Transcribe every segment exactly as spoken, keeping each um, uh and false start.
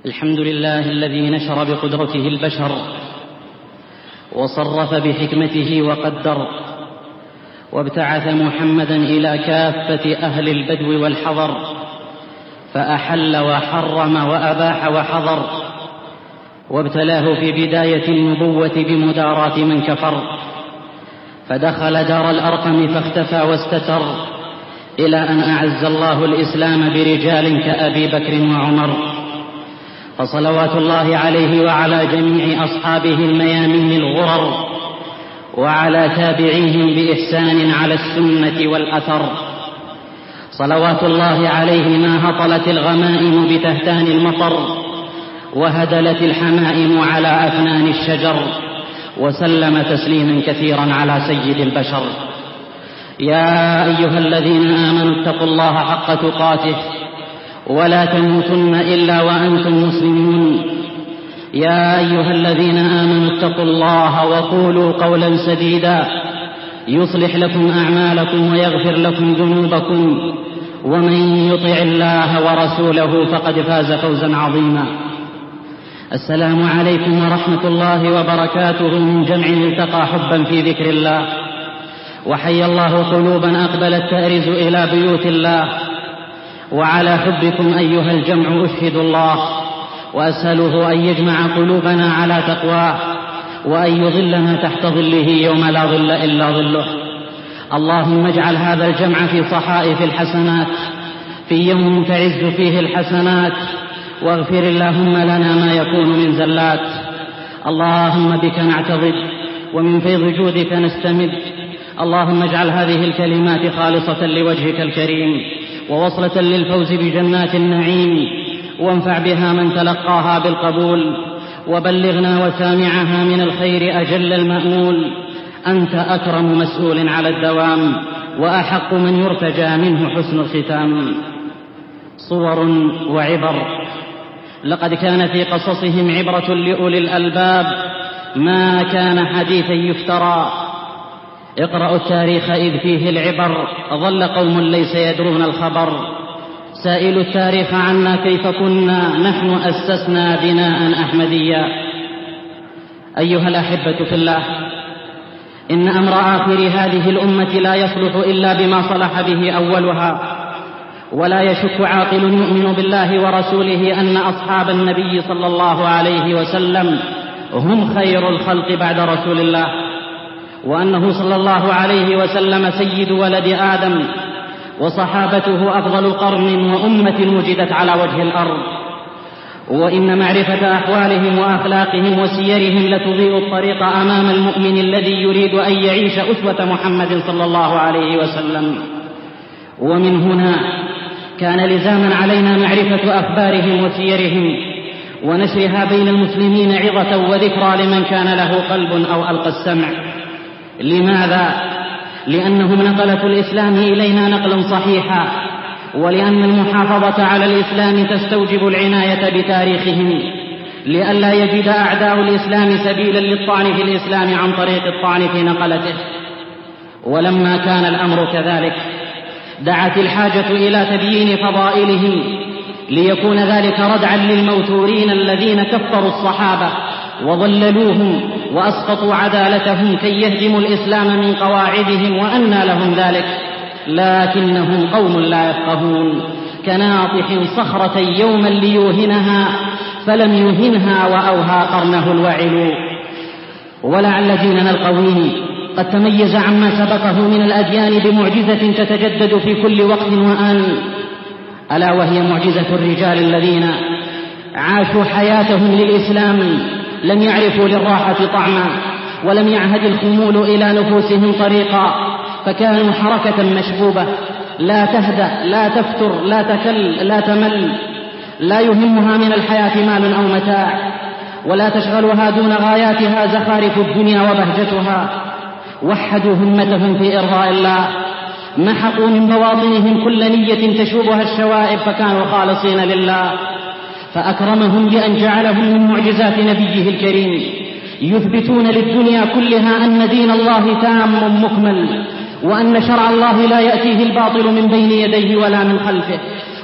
الحمد لله الذي نشر بقدرته البشر وصرف بحكمته وقدر، وابتعث محمدا إلى كافة أهل البدو والحضر، فأحل وحرم وأباح وحظر، وابتلاه في بداية النبوة بمداراة من كفر، فدخل دار الأرقم فاختفى واستتر، إلى أن أعز الله الإسلام برجال كأبي بكر وعمر. فصلوات الله عليه وعلى جميع أصحابه الميامين الغرر، وعلى تابعيهم بإحسان على السنة والأثر. صلوات الله عليه ما هطلت الغمائم بتهتان المطر، وهدلت الحمائم على أفنان الشجر، وسلم تسليما كثيرا على سيد البشر. يا أيها الذين آمنوا اتقوا الله حق تقاته ولا تموتن إلا وأنتم مسلمون. يا أيها الذين آمنوا اتقوا الله وقولوا قولا سديدا يصلح لكم أعمالكم ويغفر لكم ذنوبكم، ومن يطع الله ورسوله فقد فاز فوزا عظيما. السلام عليكم ورحمة الله وبركاته من جمع التقى حبا في ذكر الله، وحي الله قلوبا أقبلت تأرز إلى بيوت الله. وعلى حبكم أيها الجمع أشهد الله، وأسأله أن يجمع قلوبنا على تقواه، وأن يظلنا تحت ظله يوم لا ظل إلا ظله. اللهم اجعل هذا الجمع في صحائف الحسنات، في يوم تعز فيه الحسنات، واغفر اللهم لنا ما يكون من زلات. اللهم بك نعتضد، ومن فيض جودك نستمد. اللهم اجعل هذه الكلمات خالصة لوجهك الكريم، ووصلة للفوز بجنات النعيم، وانفع بها من تلقاها بالقبول، وبلغنا وسامعها من الخير أجل المأمول. أنت أكرم مسؤول على الدوام، وأحق من يرتجى منه حسن الختام. صور وعبر. لقد كان في قصصهم عبرة لأولي الألباب، ما كان حديثا يفترى. اقرأوا التاريخ إذ فيه العبر، ظل قوم ليس يدرون الخبر. سائلوا التاريخ عنا كيف كنا، نحن أسسنا بناء أحمديا. أيها الأحبة في الله، إن أمر آخر هذه الأمة لا يصلح إلا بما صلح به أولها، ولا يشك عاقل يؤمن بالله ورسوله أن أصحاب النبي صلى الله عليه وسلم هم خير الخلق بعد رسول الله، وأنه صلى الله عليه وسلم سيد ولد آدم، وصحابته أفضل قرن وأمة وجدت على وجه الأرض. وإن معرفة أحوالهم وأخلاقهم وسيرهم لتضيء الطريق أمام المؤمن الذي يريد أن يعيش أسوة محمد صلى الله عليه وسلم. ومن هنا كان لزاما علينا معرفة أخبارهم وسيرهم، ونشرها بين المسلمين عظة وذكرى لمن كان له قلب أو ألقى السمع. لماذا؟ لأنهم نقلة الإسلام إلينا نقلا صحيحا، ولأن المحافظة على الإسلام تستوجب العناية بتاريخهم، لئلا يجد أعداء الإسلام سبيلا للطعن في الإسلام عن طريق الطعن في نقلته. ولما كان الأمر كذلك دعت الحاجة إلى تبيين فضائلهم، ليكون ذلك ردعا للموتورين الذين كفروا الصحابة وضللوهم وأسقطوا عدالتهم كي يهدموا الإسلام من قواعدهم، وأنى لهم ذلك. لكنهم قوم لا يفقهون، كناطح صخرة يوما ليوهنها فلم يهنها، وأوهى قرنه الوعل. ولعل ديننا القويم قد تميز عما سبقه من الأديان بمعجزة تتجدد في كل وقت وآن، ألا وهي معجزة الرجال الذين عاشوا حياتهم للإسلام، لم يعرفوا للراحة طعما، ولم يعهد الخمول إلى نفوسهم طريقا، فكانوا حركة مشبوبة لا تهدأ لا تفتر لا تكل لا تمل، لا يهمها من الحياة مال أو متاع، ولا تشغلها دون غاياتها زخارف الدنيا وبهجتها. وحدوا همتهم في إرضاء الله، محقوا من بواطنهم كل نية تشوبها الشوائب، فكانوا خالصين لله. فأكرمهم بأن جعلهم من معجزات نبيه الكريم، يثبتون للدنيا كلها أن دين الله تام مكمل، وأن شرع الله لا يأتيه الباطل من بين يديه ولا من خلفه،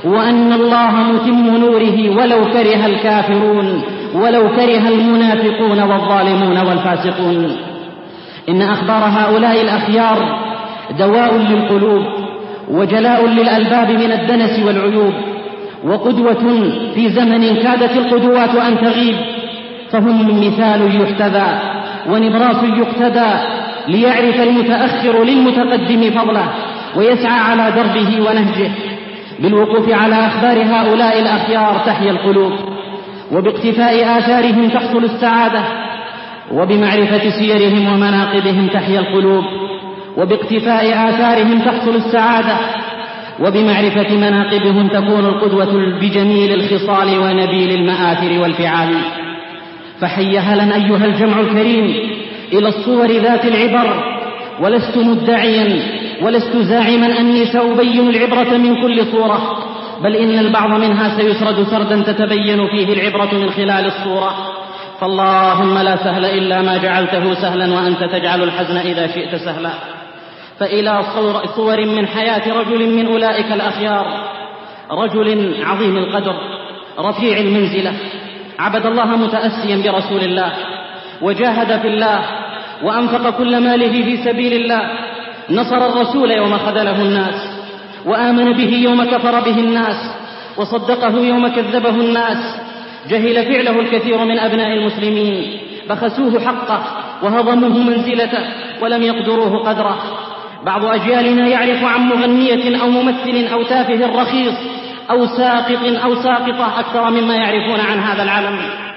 وأن الله متم نوره ولو كره الكافرون ولو كره المنافقون والظالمون والفاسقون. إن أخبار هؤلاء الأخيار دواء للقلوب وجلاء للألباب من الدنس والعيوب، وقدوة في زمن كادت القدوات أن تغيب، فهم مثال يحتذى ونبراس يقتدى، ليعرف المتأخر للمتقدم فضله ويسعى على دربه ونهجه. بالوقوف على أخبار هؤلاء الأخيار تحيا القلوب، وباقتفاء آثارهم تحصل السعادة، وبمعرفة سيرهم ومناقبهم تحيا القلوب، وباقتفاء آثارهم تحصل السعادة، وبمعرفة مناقبهم تكون القدوة بجميل الخصال ونبيل المآثر والفعال. فحي هلا أيها الجمع الكريم إلى الصور ذات العبر، ولست مدعيا ولست زاعما أني سأبين العبرة من كل صورة، بل إن البعض منها سيسرد سردا تتبين فيه العبرة من خلال الصورة. فاللهم لا سهل إلا ما جعلته سهلا، وأنت تجعل الحزن إذا شئت سهلا. فإلى صور من حياة رجل من أولئك الأخيار، رجل عظيم القدر رفيع المنزلة، عبد الله متأسيا برسول الله، وجاهد في الله، وأنفق كل ماله في سبيل الله، نصر الرسول يوم خذله الناس، وآمن به يوم كفر به الناس، وصدقه يوم كذبه الناس. جهل فعله الكثير من أبناء المسلمين، بخسوه حقه وهضموه منزلته ولم يقدروه قدره. بعض أجيالنا يعرف عن مغنية أو ممثل أو تافه رخيص أو ساقط أو ساقطة أكثر مما يعرفون عن هذا العالم.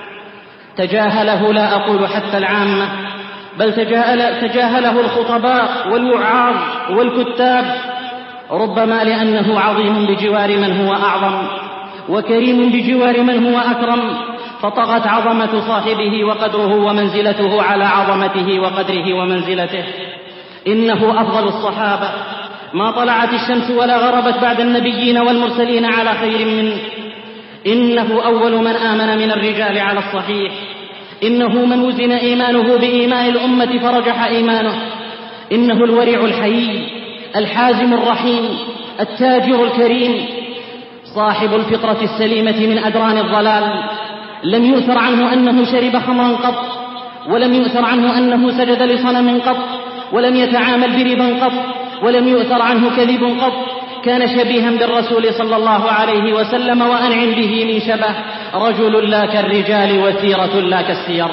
تجاهله لا أقول حتى العامة، بل تجاهل تجاهله الخطباء والوعاظ والكتاب، ربما لأنه عظيم بجوار من هو أعظم، وكريم بجوار من هو أكرم، فطغت عظمة صاحبه وقدره ومنزلته على عظمته وقدره ومنزلته. إنه أفضل الصحابة، ما طلعت الشمس ولا غربت بعد النبيين والمرسلين على خير منه. إنه أول من آمن من الرجال على الصحيح. إنه من وزن إيمانه بإيمان الأمة فرجح إيمانه. إنه الورع الحيي الحازم الرحيم التاجر الكريم، صاحب الفطرة السليمة من أدران الضلال. لم يؤثر عنه أنه شرب خمرا قط، ولم يؤثر عنه أنه سجد لصنم قط، ولم يتعامل بربا قط، ولم يؤثر عنه كذب قط. كان شبيها بالرسول صلى الله عليه وسلم، وأنعم به من شبه، رجل لا كالرجال وسيرة لا كالسير.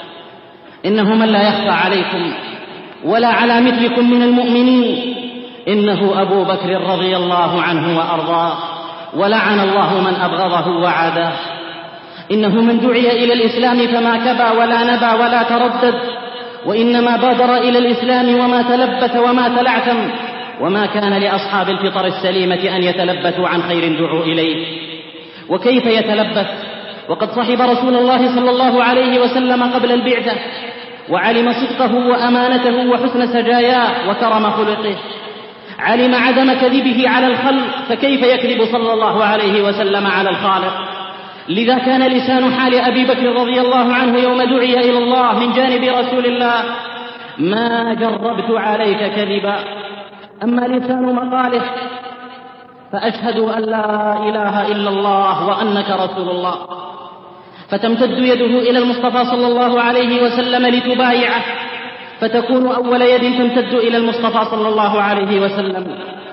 إنه من لا يخفى عليكم ولا على مثلكم من المؤمنين. إنه أبو بكر رضي الله عنه وأرضاه، ولعن الله من أبغضه وعاداه. إنه من دعي إلى الإسلام فما كبى ولا نبى ولا تردد، وإنما بادر إلى الإسلام وما تلبث وما تلعثم. وما كان لأصحاب الفطر السليمة أن يتلبثوا عن خير دعوا إليه. وكيف يتلبث وقد صحب رسول الله صلى الله عليه وسلم قبل البعثة، وعلم صدقه وأمانته وحسن سجاياه وكرم خلقه، علم عدم كذبه على الخلق، فكيف يكذب صلى الله عليه وسلم على الخالق؟ لذا كان لسان حال أبي بكر رضي الله عنه يوم دعي إلى الله من جانب رسول الله: ما جربت عليك كذبا. أما لسان مقاله: فأشهد أن لا إله إلا الله وأنك رسول الله. فتمتد يده إلى المصطفى صلى الله عليه وسلم لتبايعه، فتكون أول يد تمتد إلى المصطفى صلى الله عليه وسلم.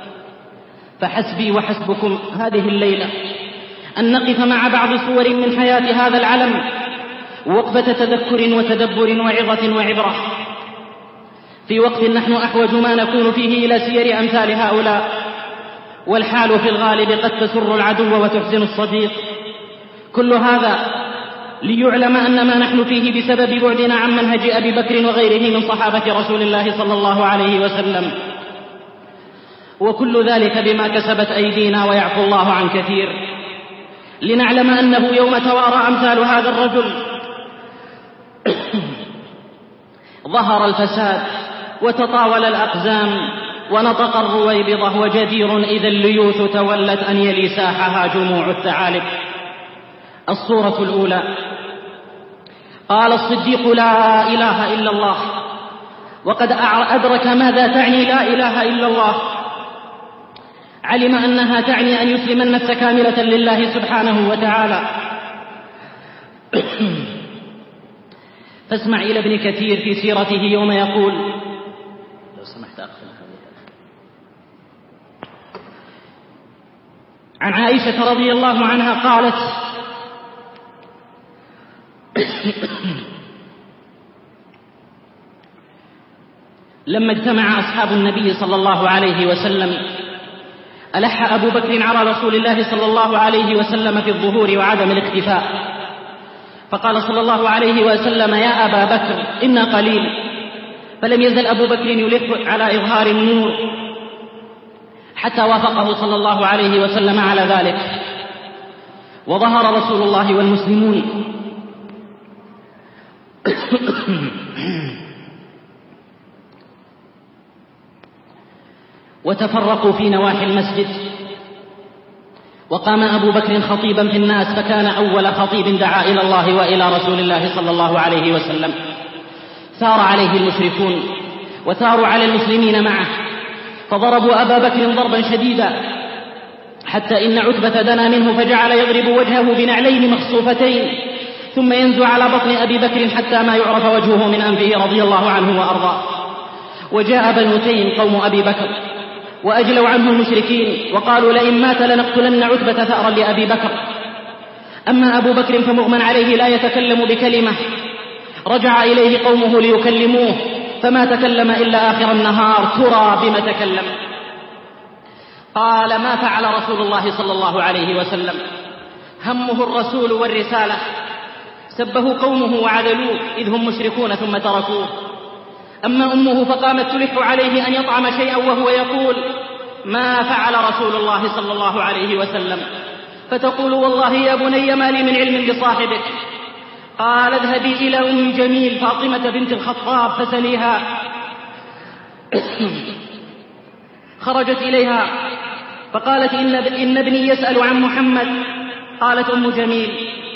فحسبي وحسبكم هذه الليلة أن نقف مع بعض صور من حياة هذا العلم، وقفة تذكر وتدبر وعظة وعبرة، في وقت نحن أحوج ما نكون فيه إلى سير أمثال هؤلاء. والحال في الغالب قد تسر العدو وتحزن الصديق. كل هذا ليعلم أن ما نحن فيه بسبب بعدنا عن منهج أبي بكر وغيره من صحابة رسول الله صلى الله عليه وسلم، وكل ذلك بما كسبت أيدينا ويعفو الله عن كثير. لنعلم أنه يوم توارى أمثال هذا الرجل ظهر الفساد وتطاول الأقزام ونطق الرويبضة، وجدير إذا الليوث تولت أن يلي ساحها جموع الثعالب. الصورة الأولى: قال الصديق: لا إله إلا الله، وقد أدرك ماذا تعني لا إله إلا الله. علم أنها تعني أن يسلم النفس كاملة لله سبحانه وتعالى. فاسمع إلى ابن كثير في سيرته يوم يقول: لو سمحت أقفل عن عائشة رضي الله عنها قالت: لما اجتمع أصحاب النبي صلى الله عليه وسلم ألح أبو بكر على رسول الله صلى الله عليه وسلم في الظهور وعدم الاختفاء، فقال صلى الله عليه وسلم: يا أبا بكر إنا قليل. فلم يزل أبو بكر يلح على إظهار النور حتى وافقه صلى الله عليه وسلم على ذلك، وظهر رسول الله والمسلمون. وتفرقوا في نواحي المسجد، وقام أبو بكر خطيبا في الناس، فكان أول خطيب دعا إلى الله وإلى رسول الله صلى الله عليه وسلم. ثار عليه المشركون وثاروا على المسلمين معه، فضربوا أبا بكر ضربا شديدا حتى إن عتبة دنا منه فجعل يضرب وجهه بنعلين مخصوفتين، ثم ينزو على بطن أبي بكر حتى ما يعرف وجهه من أنفه رضي الله عنه وأرضاه. وجاء بنو تيم قوم أبي بكر وأجلوا عنه المشركين وقالوا: لئن مات لنقتلن عتبة ثأرا لأبي بكر. أما أبو بكر فمغمى عليه لا يتكلم بكلمة. رجع إليه قومه ليكلموه فما تكلم إلا آخر النهار: ترى بما تكلم؟ قال: ما فعل رسول الله صلى الله عليه وسلم، همه الرسول والرسالة، سبه قومه وعذلوه إذ هم مشركون ثم تركوه. أما أمه فقامت تلح عليه أن يطعم شيئا وهو يقول: ما فعل رسول الله صلى الله عليه وسلم، فتقول: والله يا بني ما لي من علم بصاحبك. قال: اذهبي إلى أم جميل فاطمة بنت الخطاب فسليها. خرجت إليها فقالت: إن ابني يسأل عن محمد. قالت أم جميل: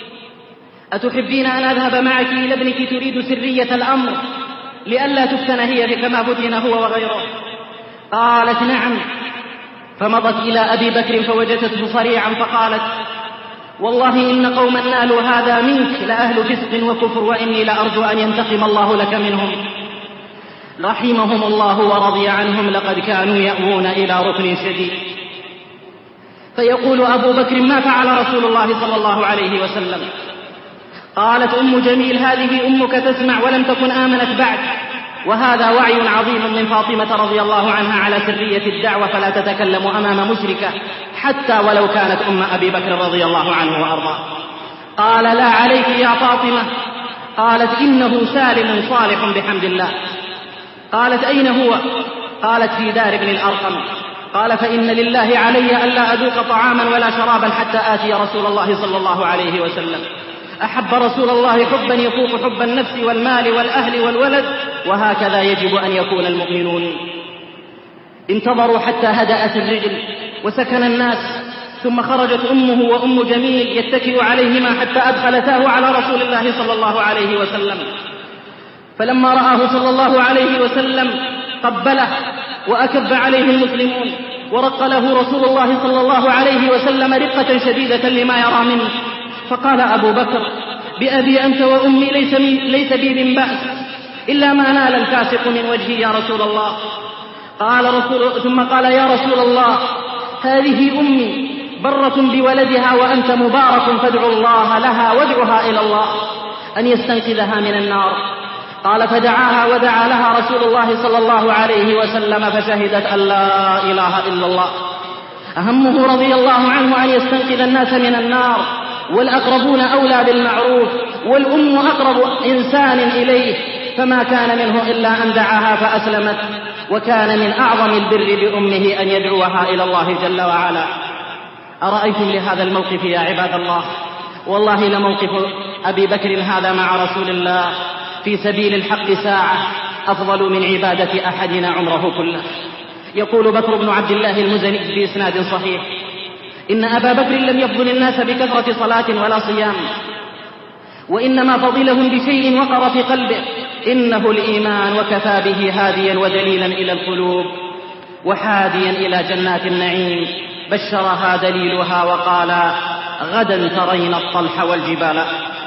أتحبين أن أذهب معك إلى ابنك تريد سرية الأمر لئلا تفتن هي كما فتن هو وغيره؟ قالت: نعم. فمضت إلى أبي بكر فوجدته صريعا فقالت: والله إن قوما نالوا هذا منك لأهل فسق وكفر، وإني لأرجو أن ينتقم الله لك منهم. رحمهم الله ورضي عنهم، لقد كانوا يأوون إلى ركن شديد. فيقول أبو بكر: ما فعل رسول الله صلى الله عليه وسلم؟ قالت أم جميل: هذه أمك تسمع ولم تكن آمنت بعد، وهذا وعي عظيم من فاطمة رضي الله عنها على سرية الدعوة، فلا تتكلم أمام مشركة حتى ولو كانت أم أبي بكر رضي الله عنه وأرضاه. قال: لا عليك يا فاطمة. قالت: إنه سالم صالح بحمد الله. قالت: أين هو؟ قالت: في دار ابن الأرقم. قال: فإن لله علي ألا أذوق طعاما ولا شرابا حتى آتي رسول الله صلى الله عليه وسلم. أحب رسول الله حبا يفوق حب النفس والمال والأهل والولد، وهكذا يجب أن يكون المؤمنون. انتظروا حتى هدأت الرجل وسكن الناس، ثم خرجت أمه وأم جميل يتكئ عليهما حتى أدخلتاه على رسول الله صلى الله عليه وسلم. فلما رآه صلى الله عليه وسلم قبله وأكب عليه المسلمون، ورق له رسول الله صلى الله عليه وسلم رقة شديدة لما يرى منه. فقال أبو بكر: بأبي أنت وأمي ليس, ليس بي من بأس إلا ما نال الفاسق من وجهي يا رسول الله. قال رسول ثم قال: يا رسول الله، هذه أمي برة بولدها وأنت مبارك، فادعوا الله لها وادعها إلى الله أن يستنقذها من النار. قال: فدعاها ودعا لها رسول الله صلى الله عليه وسلم، فشهدت أن لا إله إلا الله. أهمه رضي الله عنه أن يستنقذ الناس من النار، والأقربون أولى بالمعروف، والأم أقرب إنسان إليه، فما كان منه إلا أن دعاها فأسلمت. وكان من أعظم البر بأمه أن يدعوها إلى الله جل وعلا. أرأيتم لهذا الموقف يا عباد الله؟ والله لموقف أبي بكر هذا مع رسول الله في سبيل الحق ساعة أفضل من عبادة أحدنا عمره كله. يقول بكر بن عبد الله المزني بإسناد صحيح: إن أبا بكر لم يفضل الناس بكثرة صلاة ولا صيام، وإنما فضلهم بشيء وقر في قلبه: إنه الإيمان، وكفى به هاديا ودليلا إلى القلوب. وحاديا إلى جنات النعيم بشرها دليلها وقال غدا ترين الطلح والجبال.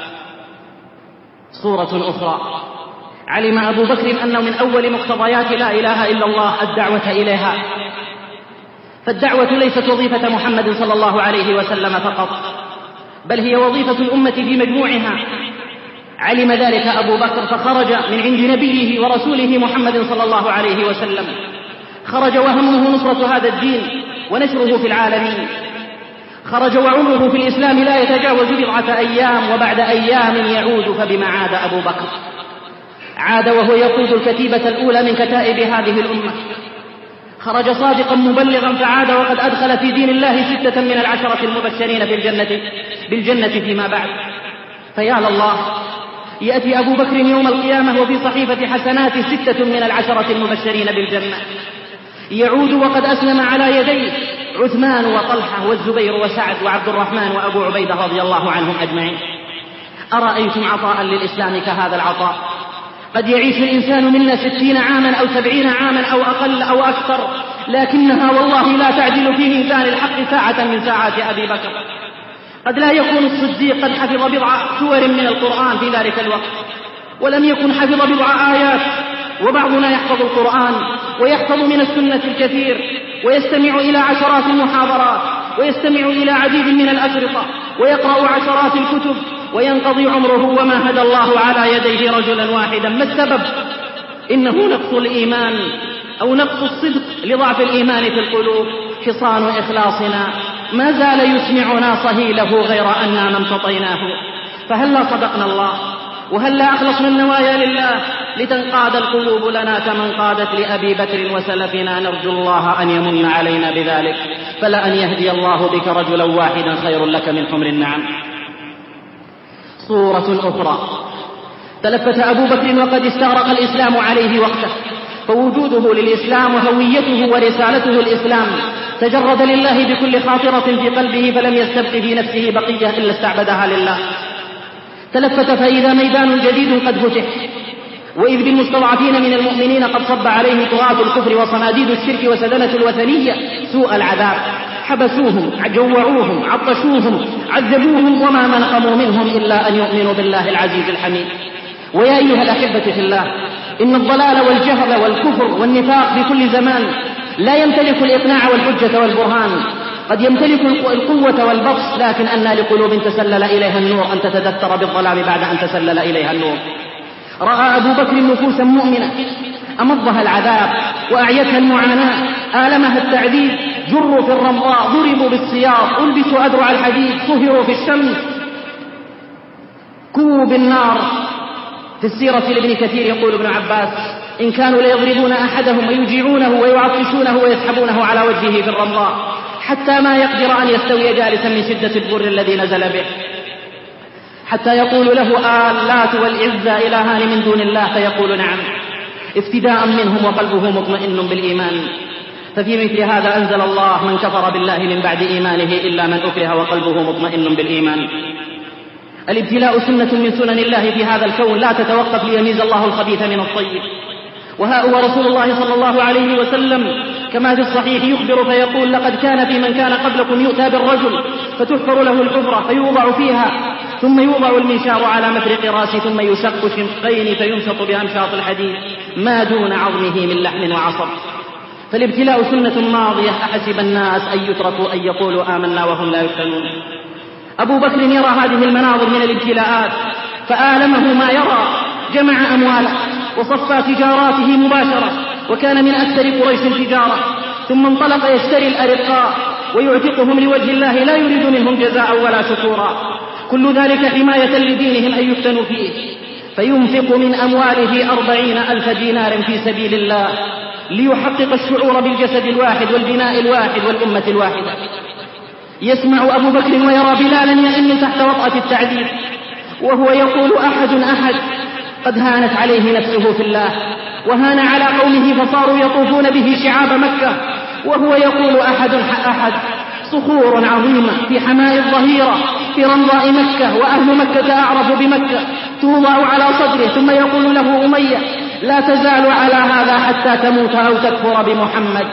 صورة أخرى: علم أبو بكر أنه من أول مقتضيات لا إله إلا الله الدعوة إليها، فالدعوة ليست وظيفة محمد صلى الله عليه وسلم فقط، بل هي وظيفة الأمة بمجموعها. علم ذلك أبو بكر فخرج من عند نبيه ورسوله محمد صلى الله عليه وسلم، خرج وهمه نصرة هذا الدين ونشره في العالمين، خرج وعمره في الإسلام لا يتجاوز بضعة أيام، وبعد أيام يعود. فبما عاد أبو بكر؟ عاد وهو يقود الكتيبة الأولى من كتائب هذه الأمة، خرج صادقا مبلغا فعاد وقد أدخل في دين الله ستة من العشرة المبشرين بالجنة, بالجنة فيما بعد. فيا لله، يأتي أبو بكر يوم القيامة وفي صحيفة حسنات ستة من العشرة المبشرين بالجنة، يعود وقد أسلم على يديه عثمان وطلحة والزبير وسعد وعبد الرحمن وأبو عبيدة رضي الله عنهم أجمعين. أرأيتم عطاء للإسلام كهذا العطاء؟ قد يعيش الإنسان منا ستين عاما أو سبعين عاما أو أقل أو أكثر، لكنها والله لا تعدل في ميزان الحق ساعة من ساعات أبي بكر. قد لا يكون الصديق قد حفظ بضع سور من القرآن في ذلك الوقت، ولم يكن حفظ بضع آيات، وبعضنا يحفظ القرآن ويحفظ من السنة الكثير، ويستمع إلى عشرات المحاضرات، ويستمع إلى عديد من الأشرطة، ويقرأ عشرات الكتب، وينقضي عمره وما هدى الله على يديه رجلا واحدا. ما السبب؟ إنه نقص الإيمان أو نقص الصدق لضعف الإيمان في القلوب. حصان إخلاصنا ما زال يسمعنا صهيله غير أننا ما امتطيناه. فهلا صدقنا الله، وهلا أخلصنا النوايا لله لتنقاد القلوب لنا كمن قادت لأبي بكر وسلفنا. نرجو الله أن يمن علينا بذلك، فلأن يهدي الله بك رجلا واحدا خير لك من حمر النعم. صورة أخرى: تلفت أبو بكر وقد استغرق الإسلام عليه وقته، فوجوده للإسلام وهويته ورسالته الإسلام تجرد لله بكل خاطرة في قلبه، فلم يستبق في نفسه بقية إلا استعبدها لله. تلفت فإذا ميدان جديد قد فتح، وإذ بالمستضعفين من المؤمنين قد صب عليهم طغاة الكفر وصناديد الشرك وسدنة الوثنية سوء العذاب، حبسوهم، جوعوهم، عطشوهم، عذبوهم، وما منقموا منهم إلا أن يؤمنوا بالله العزيز الحميد. ويا أيها الأحبة في الله، إن الضلال والجهل والكفر والنفاق في كل زمان لا يمتلك الإقناع والحجة والبرهان. قد يمتلك القوة والبطش، لكن أنى لقلوب تسلل إليها النور أن تتدثر بالظلام بعد أن تسلل إليها النور. رأى أبو بكر نفوسا مؤمنة أمضها العذاب وأعيتها المعاناة، آلمها التعذيب، جروا في الرمضاء، ضربوا بالسياط، ألبسوا أدرع الحديد، صهروا في الشمس، كووا بالنار. في السيرة لابن كثير يقول ابن عباس: إن كانوا ليضربون أحدهم ويجيعونه ويعطشونه ويسحبونه على وجهه في الرمضاء حتى ما يقدر أن يستوي جالسا من شدة الضر الذي نزل به، حتى يقول له آلات والعزى إلهان من دون الله، فيقول نعم، افتداء منهم وقلبه مطمئن بالإيمان. ففي مثل هذا أنزل الله: من كفر بالله من بعد إيمانه إلا من أكره وقلبه مطمئن بالإيمان. الابتلاء سنة من سنن الله في هذا الكون لا تتوقف ليميز الله الخبيث من الطيب. وها هو رسول الله صلى الله عليه وسلم كما في الصحيح يخبر فيقول: لقد كان في من كان قبلكم يؤتى بالرجل فتحفر له الحفرة فيوضع فيها، ثم يوضع المنشار على مفرق راسه، ثم يشق شقين فيمشط بأمشاط الحديد ما دون عظمه من لحم وعصب. فالابتلاء سنة ماضية، أحسب الناس أن يتركوا أن يقولوا آمنا وهم لا يفتنون. أبو بكر يرى هذه المناظر من الابتلاءات فآلمه ما يرى، جمع أمواله وصفى تجاراته مباشرة، وكان من أكثر قريش تجارة، ثم انطلق يشتري الأرقاء ويعتقهم لوجه الله لا يريد منهم جزاء ولا شكورا، كل ذلك حماية لدينهم أن يفتنوا فيه. فينفق من أمواله أربعين ألف دينار في سبيل الله ليحقق الشعور بالجسد الواحد والبناء الواحد والأمة الواحدة. يسمع أبو بكر ويرى بلالا يئن تحت وطأة التعذيب وهو يقول: أحد أحد. قد هانت عليه نفسه في الله، وهان على قومه فصاروا يطوفون به شعاب مكة وهو يقول: أحد أحد. صخور عظيمة في حماء الظهيرة في رمضاء مكة، وأهل مكة أعرف بمكة، توضع على صدره، ثم يقول له أمية: لا تزال على هذا حتى تموت أو تكفر بمحمد.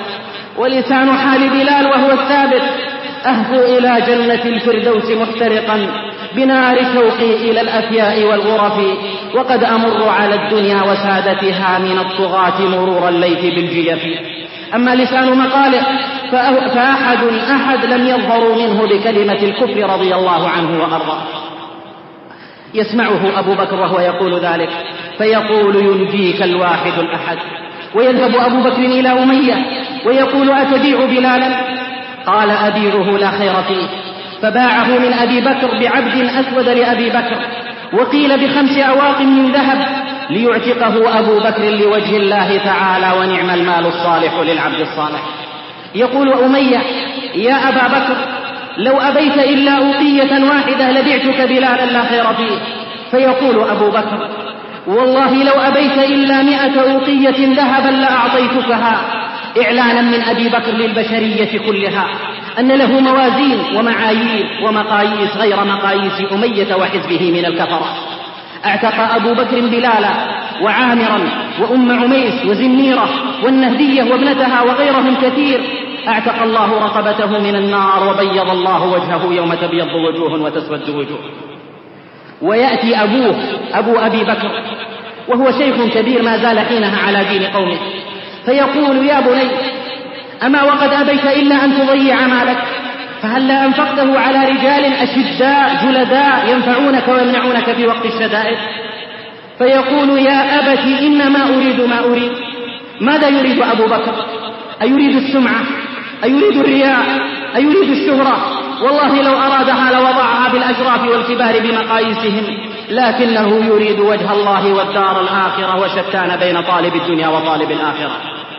ولسان حال بلال وهو الثابت: أهفو إلى جنة الفردوس محترقا بنار شوقي إلى الأفياء والغرف، وقد أمر على الدنيا وسادتها من الطغاة مرور الليث بالجيف. أما لسان مقاله فأحد أحد لم يظهروا منه بكلمة الكفر رضي الله عنه وأرضاه. يسمعه أبو بكر وهو يقول ذلك فيقول: ينجيك الواحد الأحد. ويذهب أبو بكر إلى أمية ويقول: أتبيع بلالا؟ قال: أبيعه لا خير فيه. فباعه من أبي بكر بعبد أسود لأبي بكر، وقيل بخمس أواق من ذهب، ليعتقه أبو بكر لوجه الله تعالى، ونعم المال الصالح للعبد الصالح. يقول أمية: يا أبا بكر، لو أبيت إلا أوقية واحدة لبعتك بلالا لا خير فيه. فيقول أبو بكر: والله لو أبيت إلا مئة أوقية ذهبا لأعطيتكها، إعلانا من أبي بكر للبشرية كلها أن له موازين ومعايير ومقاييس غير مقاييس أمية وحزبه من الكفرة. اعتق أبو بكر بلالا وعامرا وأم عميس وزنيرة والنهدية وابنتها وغيرهم كثير. اعتق الله رقبته من النار، وبيض الله وجهه يوم تبيض وجوه وتسود وجوه. ويأتي أبوه أبو أبي بكر وهو شيخ كبير ما زال حينها على دين قومه، فيقول: يا بني، أما وقد أبيت إلا أن تضيع مالك، فهلا أنفقته على رجال أشداء جلداء ينفعونك ويمنعونك في وقت الشدائد؟ فيقول: يا أبت، إنما أريد ما أريد. ماذا يريد أبو بكر؟ أيريد السمعة؟ أيريد الرياء؟ أيريد الشهرة؟ والله لو أرادها لوضعها بالأشراف والكبار بمقاييسهم، لكنه يريد وجه الله والدار الآخرة، وشتان بين طالب الدنيا وطالب الآخرة.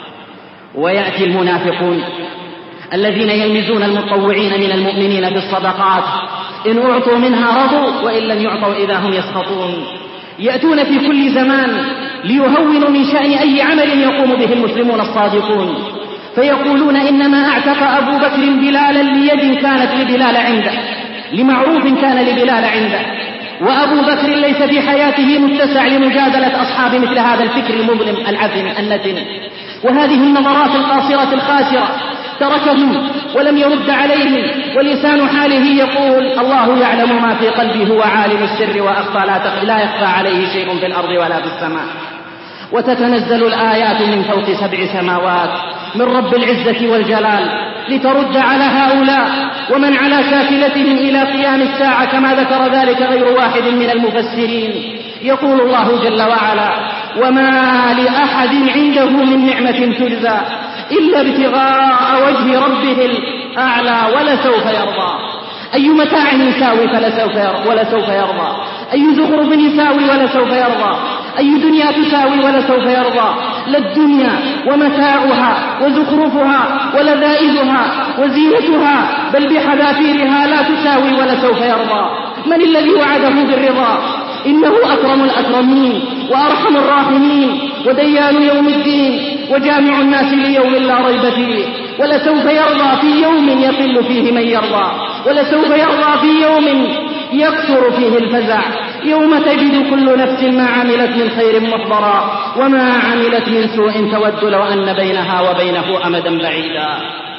ويأتي المنافقون الذين يلمزون المطوعين من المؤمنين بالصدقات، إن أعطوا منها رضوا، وإن لم يعطوا إذا هم يسخطون. يأتون في كل زمان ليهونوا من شأن أي عمل يقوم به المسلمون الصادقون، فيقولون: إنما اعتق أبو بكر بلالا ليد كانت لبلال عنده، لمعروف كان لبلال عنده، وأبو بكر ليس في حياته متسع لمجادلة أصحاب مثل هذا الفكر المظلم العذم النتن وهذه النظرات القاصرة الخاسرة. تركهم ولم يرد عليهم، ولسان حاله يقول: الله يعلم ما في قلبي، هو عالم السر وأخفى، لا يخفى عليه شيء في الأرض ولا في السماء. وتتنزل الآيات من فوق سبع سماوات من رب العزة والجلال لترد على هؤلاء ومن على شاكلتهم إلى قيام الساعة، كما ذكر ذلك غير واحد من المفسرين. يقول الله جل وعلا: وما لأحد عنده من نعمة تجزى إلا ابتغاء وجه ربه الأعلى ولسوف يرضى. أي متاع يساوي فلسوف يرضى ولسوف يرضى، أي زخرف يساوي ولسوف يرضى، أي دنيا تساوي ولسوف يرضى. لا الدنيا ومتاعها وزخرفها ولذائذها وزينتها، بل بحذافيرها لا تساوي ولسوف يرضى. من الذي وعده بالرضا؟ إنه أكرم الأكرمين وأرحم الراحمين وديان يوم الدين وجامع الناس ليوم لا ريب فيه. ولسوف يرضى في يوم يقل فيه من يرضى، ولسوف يرضى في يوم يكثر فيه الفزع، يوم تجد كل نفس ما عملت من خير محضرا وما عملت من سوء تود لو أن بينها وبينه أمدا بعيدا.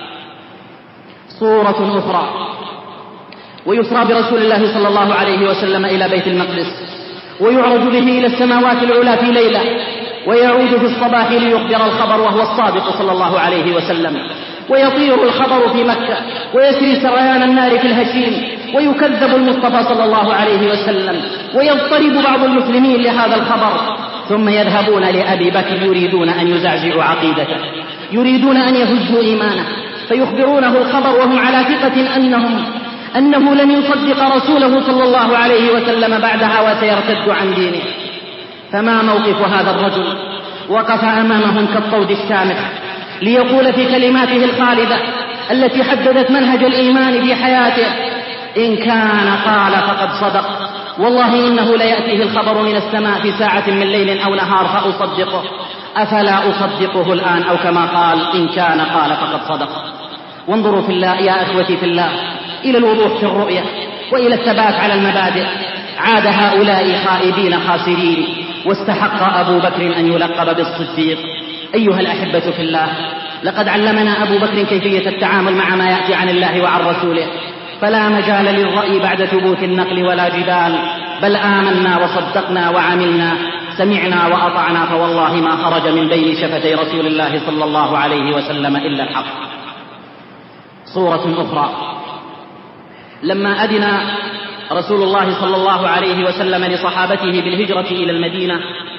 صورة أخرى: ويسرى برسول الله صلى الله عليه وسلم إلى بيت المقدس، ويعرج به إلى السماوات العلى في ليلة، ويعود في الصباح ليخبر الخبر وهو الصادق صلى الله عليه وسلم، ويطير الخبر في مكة، ويسري سريان النار في الهشيم، ويكذب المصطفى صلى الله عليه وسلم، ويضطرب بعض المسلمين لهذا الخبر، ثم يذهبون لأبي بكر يريدون أن يزعزعوا عقيدته، يريدون أن يهزوا إيمانه، فيخبرونه الخبر وهم على ثقة أنهم أنه لن يصدق رسوله صلى الله عليه وسلم بعدها وسيرتد عن دينه. فما موقف هذا الرجل؟ وقف أمامهم كالطود الشامخ ليقول في كلماته الخالدة التي حددت منهج الإيمان في حياته: إن كان قال فقد صدق، والله إنه ليأتيه الخبر من السماء في ساعة من ليل أو نهار فأصدقه، أفلا أصدقه الآن؟ أو كما قال: إن كان قال فقد صدق. وانظروا في الله يا أخوتي في الله إلى الوضوح في الرؤية وإلى الثبات على المبادئ. عاد هؤلاء خائبين خاسرين، واستحق أبو بكر أن يلقب بالصديق. أيها الأحبة في الله، لقد علمنا أبو بكر كيفية التعامل مع ما يأتي عن الله وعن رسوله، فلا مجال للرأي بعد ثبوت النقل ولا جدال، بل آمنا وصدقنا وعملنا، سمعنا وأطعنا، فوالله ما خرج من بين شفتي رسول الله صلى الله عليه وسلم إلا الحق. صورة أخرى: لما أذن رسول الله صلى الله عليه وسلم لصحابته بالهجرة إلى المدينة،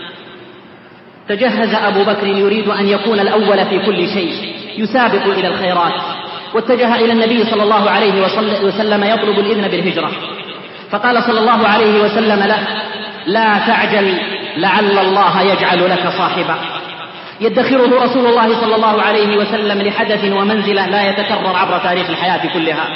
تجهز أبو بكر يريد أن يكون الأول في كل شيء، يسابق إلى الخيرات، واتجه إلى النبي صلى الله عليه وسلم يطلب الإذن بالهجرة، فقال صلى الله عليه وسلم له: لا تعجل، لعل الله يجعل لك صاحبا. يدخره رسول الله صلى الله عليه وسلم لحدث ومنزلة لا يتكرر عبر تاريخ الحياة كلها،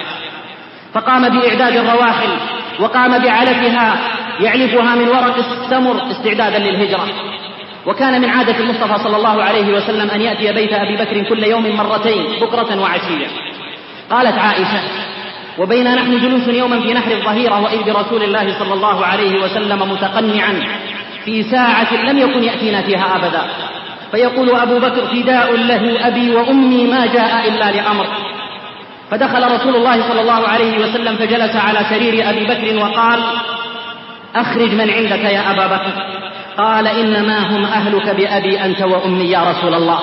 فقام بإعداد الرواحل وقام بعلفها يعلفها من ورق السمر استعدادا للهجرة. وكان من عادة المصطفى صلى الله عليه وسلم أن يأتي بيت أبي بكر كل يوم مرتين، بكرة وعشية. قالت عائشة: وبينا نحن جلوس يوما في نحر الظهيرة وإذ برسول الله صلى الله عليه وسلم متقنعا في ساعة لم يكن يأتينا فيها أبدا، فيقول أبو بكر: فداء له أبي وأمي ما جاء إلا لأمر. فدخل رسول الله صلى الله عليه وسلم فجلس على سرير أبي بكر وقال: أخرج من عندك يا أبا بكر. قال: إنما هم أهلك بأبي أنت وأمي يا رسول الله.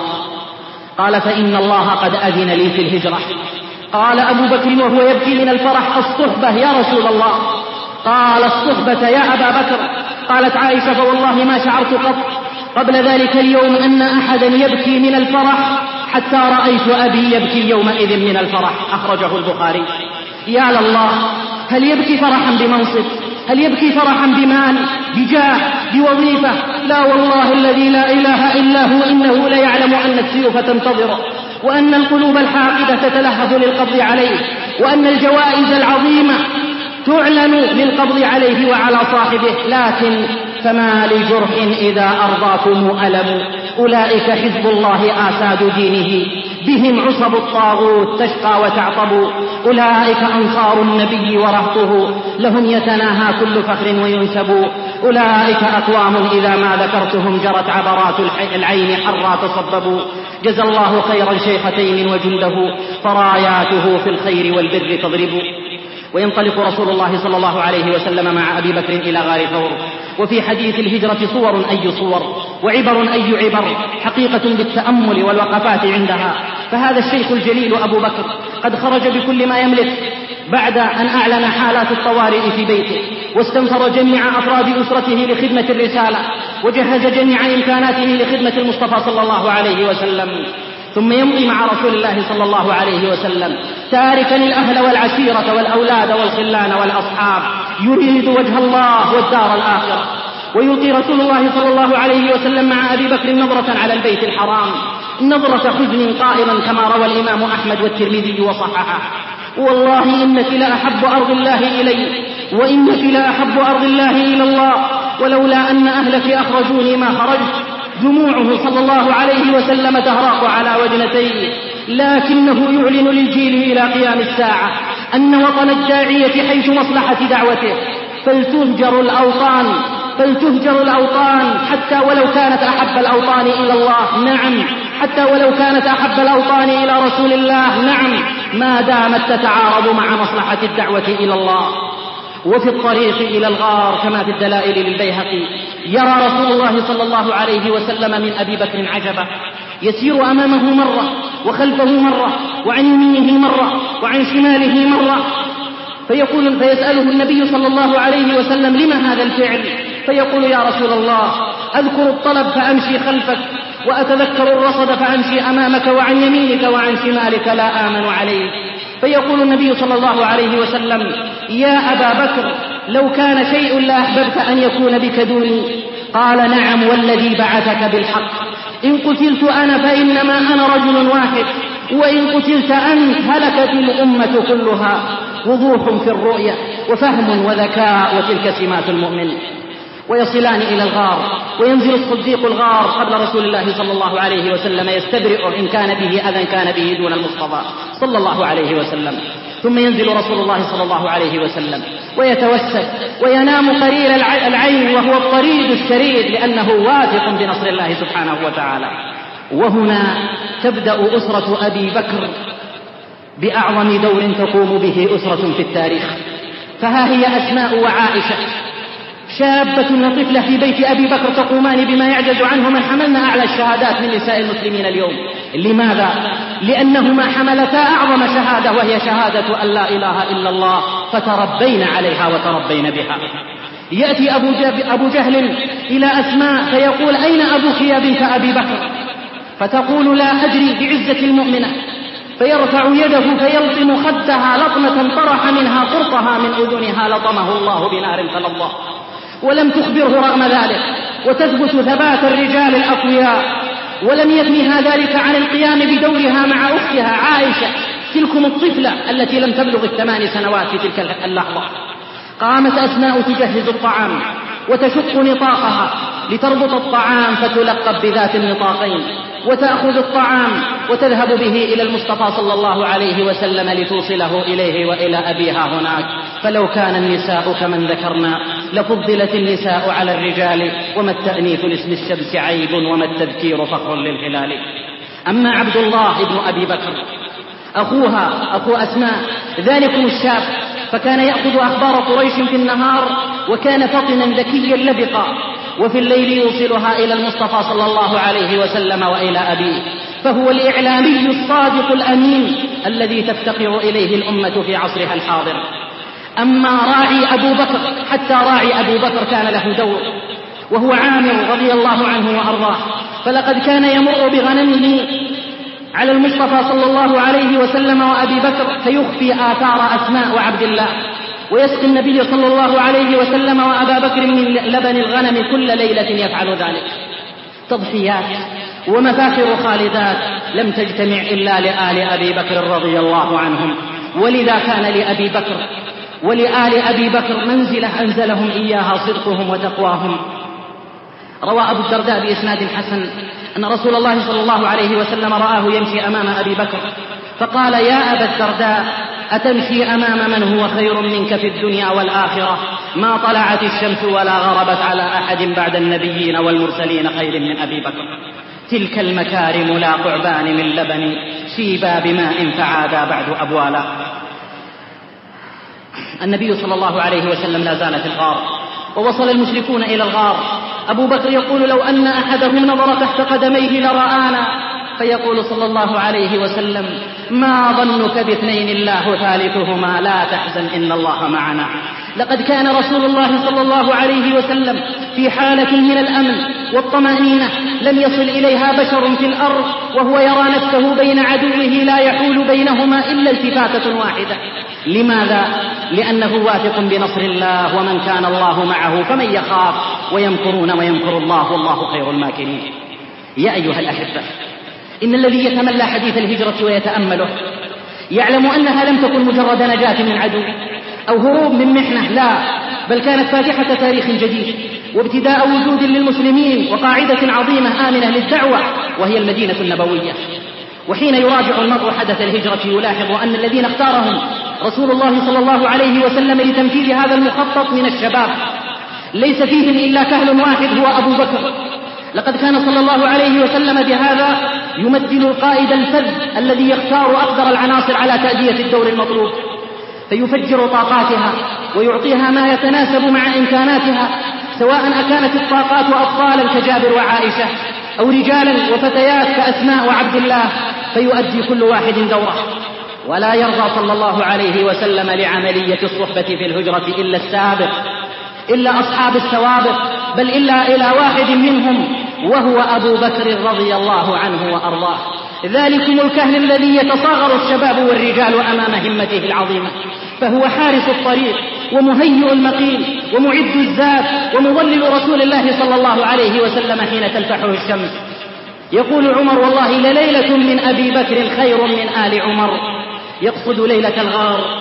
قال: فإن الله قد أذن لي في الهجرة. قال أبو بكر وهو يبكي من الفرح: الصحبة يا رسول الله. قال: الصحبة يا أبا بكر. قالت عائشة: فوالله ما شعرت قط قبل ذلك اليوم أن أحدا يبكي من الفرح حتى رأيت أبي يبكي يومئذ من الفرح. أخرجه البخاري. يا لله، هل يبكي فرحا بمنصب؟ هل يبكي فرحا بمال، بجاه، بوظيفة؟ لا والله الذي لا إله إلا هو إنه ليعلم أن السيوف تنتظر، وأن القلوب الحاقدة تتلهف للقبض عليه، وأن الجوائز العظيمة تعلن للقبض عليه وعلى صاحبه. لكن فما لجرح إذا أرضاكم ألم، أولئك حزب الله آساد دينه، بهم عصب الطاغوت تشقى وتعطب، أولئك أنصار النبي ورهطه، لهم يتناهى كل فخر وينسب، أولئك أقوام إذا ما ذكرتهم جرت عبرات العين حرا تصببوا. جزى الله خيرا شيخ تيم وجنده، فراياته في الخير والبر تضرب. وينطلق رسول الله صلى الله عليه وسلم مع أبي بكر إلى غار ثور. وفي حديث الهجرة صور أي صور، وعبر أي عبر، حقيقة بالتأمل والوقفات عندها. فهذا الشيخ الجليل أبو بكر قد خرج بكل ما يملك بعد أن أعلن حالات الطوارئ في بيته، واستنفر جميع أفراد أسرته لخدمة الرسالة، وجهز جميع إمكاناته لخدمة المصطفى صلى الله عليه وسلم، ثم يمضي مع رسول الله صلى الله عليه وسلم تاركا الأهل والعشيرة والأولاد والخلان والأصحاب، يريد وجه الله والدار الآخرة. ويلقي رسول الله صلى الله عليه وسلم مع أبي بكر نظرة على البيت الحرام، نظرة حزن قائما كما روى الإمام أحمد والترمذي وصححه: والله إنك لأحب أرض الله إلي، وإنك لأحب أرض الله إلى الله، ولولا أن أهلك أخرجوني ما خرجت. دموعه صلى الله عليه وسلم تهراق على وجنتيه، لكنه يعلن للجيل إلى قيام الساعة أن وطن الداعية حيث مصلحة دعوته، فلتهجر الأوطان فلتهجر الأوطان حتى ولو كانت أحب الأوطان إلى الله، نعم، حتى ولو كانت أحب الأوطان إلى رسول الله، نعم، ما دامت تتعارض مع مصلحة الدعوة إلى الله. وفي الطريق إلى الغار كما في الدلائل للبيهقي يرى رسول الله صلى الله عليه وسلم من أبي بكر عجبا، يسير أمامه مرة وخلفه مرة وعن يمينه مرة وعن شماله مرة، فيقول فيسأله النبي صلى الله عليه وسلم: لما هذا الفعل؟ فيقول: يا رسول الله، أذكر الطلب فأمشي خلفك، وأتذكر الرصد فأمشي أمامك وعن يمينك وعن شمالك لا آمن عليك. فيقول النبي صلى الله عليه وسلم: يا أبا بكر، لو كان شيء لأحببت أن يكون بك دوني. قال: نعم والذي بعثك بالحق، إن قتلت أنا فإنما أنا رجل واحد، وإن قتلت أنت هلكت الأمة كلها. وضوح في الرؤية وفهم وذكاء، وتلك سمات المؤمن. ويصلان إلى الغار، وينزل الصديق الغار قبل رسول الله صلى الله عليه وسلم يستبرئ إن كان به أذى كان به دون المصطفى صلى الله عليه وسلم. ثم ينزل رسول الله صلى الله عليه وسلم ويتوسل وينام قرير العين وهو الطريد الشريد، لأنه واثق بنصر الله سبحانه وتعالى. وهنا تبدأ أسرة أبي بكر بأعظم دور تقوم به أسرة في التاريخ. فها هي أسماء وعائشة شابة وطفلة في بيت أبي بكر تقومان بما يعجز عنه من حملنا أعلى الشهادات من نساء المسلمين اليوم. لماذا؟ لأنهما حملتا أعظم شهادة وهي شهادة أن لا إله إلا الله، فتربين عليها وتربين بها. يأتي أبو جهل إلى أسماء فيقول: أين أبوك يا بنت أبي بكر؟ فتقول: لا أدري، بعزة المؤمنة. فيرفع يده فيلطم خدها لطمة طرح منها قرطها من أذنها لطمه الله بنار فلظى، ولم تخبره رغم ذلك، وتثبت ثبات الرجال الأقوياء. ولم يثنها ذلك عن القيام بدورها مع أختها عائشة، تلكم الطفلة التي لم تبلغ الثمان سنوات في تلك اللحظة. قامت أسماء تجهز الطعام وتشق نطاقها لتربط الطعام فتلقب بذات النطاقين، وتأخذ الطعام وتذهب به إلى المصطفى صلى الله عليه وسلم لتوصله إليه وإلى أبيها هناك. فلو كان النساء كمن ذكرنا لفضلت النساء على الرجال، وما التأنيث لاسم الشمس عيب وما التذكير فخر للهلال. أما عبد الله ابن أبي بكر أخوها أخو أسماء ذلكم الشاب، فكان يأخذ أخبار قريش في النهار، وكان فطنا ذكيا لبقا، وفي الليل يوصلها إلى المصطفى صلى الله عليه وسلم وإلى أبيه. فهو الإعلامي الصادق الأمين الذي تفتقر إليه الأمة في عصرها الحاضر. أما راعي أبو بكر، حتى راعي أبو بكر كان له دور، وهو عامر رضي الله عنه وأرضاه. فلقد كان يمر بغنمه على المصطفى صلى الله عليه وسلم وأبي بكر فيخفي آثار أسماء وعبد الله، ويسقي النبي صلى الله عليه وسلم وأبا بكر من لبن الغنم كل ليلة يفعل ذلك. تضحيات ومفاخر خالدات لم تجتمع إلا لآل أبي بكر رضي الله عنهم، ولذا كان لأبي بكر ولآل أبي بكر منزلة أنزلهم إياها صدقهم وتقواهم. روى أبو الدرداء بإسناد حسن أن رسول الله صلى الله عليه وسلم رآه يمشي أمام أبي بكر فقال: يا أبا الدرداء، أتمشي أمام من هو خير منك في الدنيا والآخرة؟ ما طلعت الشمس ولا غربت على أحد بعد النبيين والمرسلين خير من أبي بكر. تلك المكارم لا قعبان من لبن، شيبا بماء فعادا بعد أبوالا. النبي صلى الله عليه وسلم لا زال في الغار، ووصل المشركون إلى الغار. أبو بكر يقول: لو أن أحدهم نظر تحت قدميه لرآنا. فيقول صلى الله عليه وسلم: ما ظنك باثنين الله ثالثهما، لا تحزن إن الله معنا. لقد كان رسول الله صلى الله عليه وسلم في حالة من الأمن والطمأنينة لم يصل إليها بشر في الأرض، وهو يرى نفسه بين عدوه لا يحول بينهما إلا التفاتة واحدة. لماذا؟ لأنه واثق بنصر الله، ومن كان الله معه فمن يخاف. ويمكرون ويمكر الله والله خير الماكرين. يا أيها الأحبة، إن الذي يتملى حديث الهجرة ويتأمله يعلم أنها لم تكن مجرد نجاة من عدو أو هروب من محنة، لا، بل كانت فاتحة تاريخ جديد وابتداء وجود للمسلمين وقاعدة عظيمة آمنة للدعوة، وهي المدينة النبوية. وحين يراجع المرء حدث الهجرة يلاحظ أن الذين اختارهم رسول الله صلى الله عليه وسلم لتنفيذ هذا المخطط من الشباب ليس فيهم إلا كهل واحد هو أبو بكر. لقد كان صلى الله عليه وسلم بهذا يمثل القائد الفذ الذي يختار أقدر العناصر على تأدية الدور المطلوب، فيفجر طاقاتها ويعطيها ما يتناسب مع إمكاناتها، سواء أكانت الطاقات أطفالا كجابر وعائشة أو رجالا وفتيات كأسماء وعبد الله، فيؤدي كل واحد دوره. ولا يرضى صلى الله عليه وسلم لعملية الصحبة في الهجرة إلا السابق، إلا أصحاب السوابق، بل إلا إلى واحد منهم، وهو أبو بكر رضي الله عنه وأرضاه. ذلكم الكهل الذي يتصاغر الشباب والرجال أمام همته العظيمة، فهو حارس الطريق ومهيئ المقيم ومعد الزاد ومظلل رسول الله صلى الله عليه وسلم حين تلفحه الشمس. يقول عمر: والله لليلة من أبي بكر خير من آل عمر. يقصد ليلة الغار،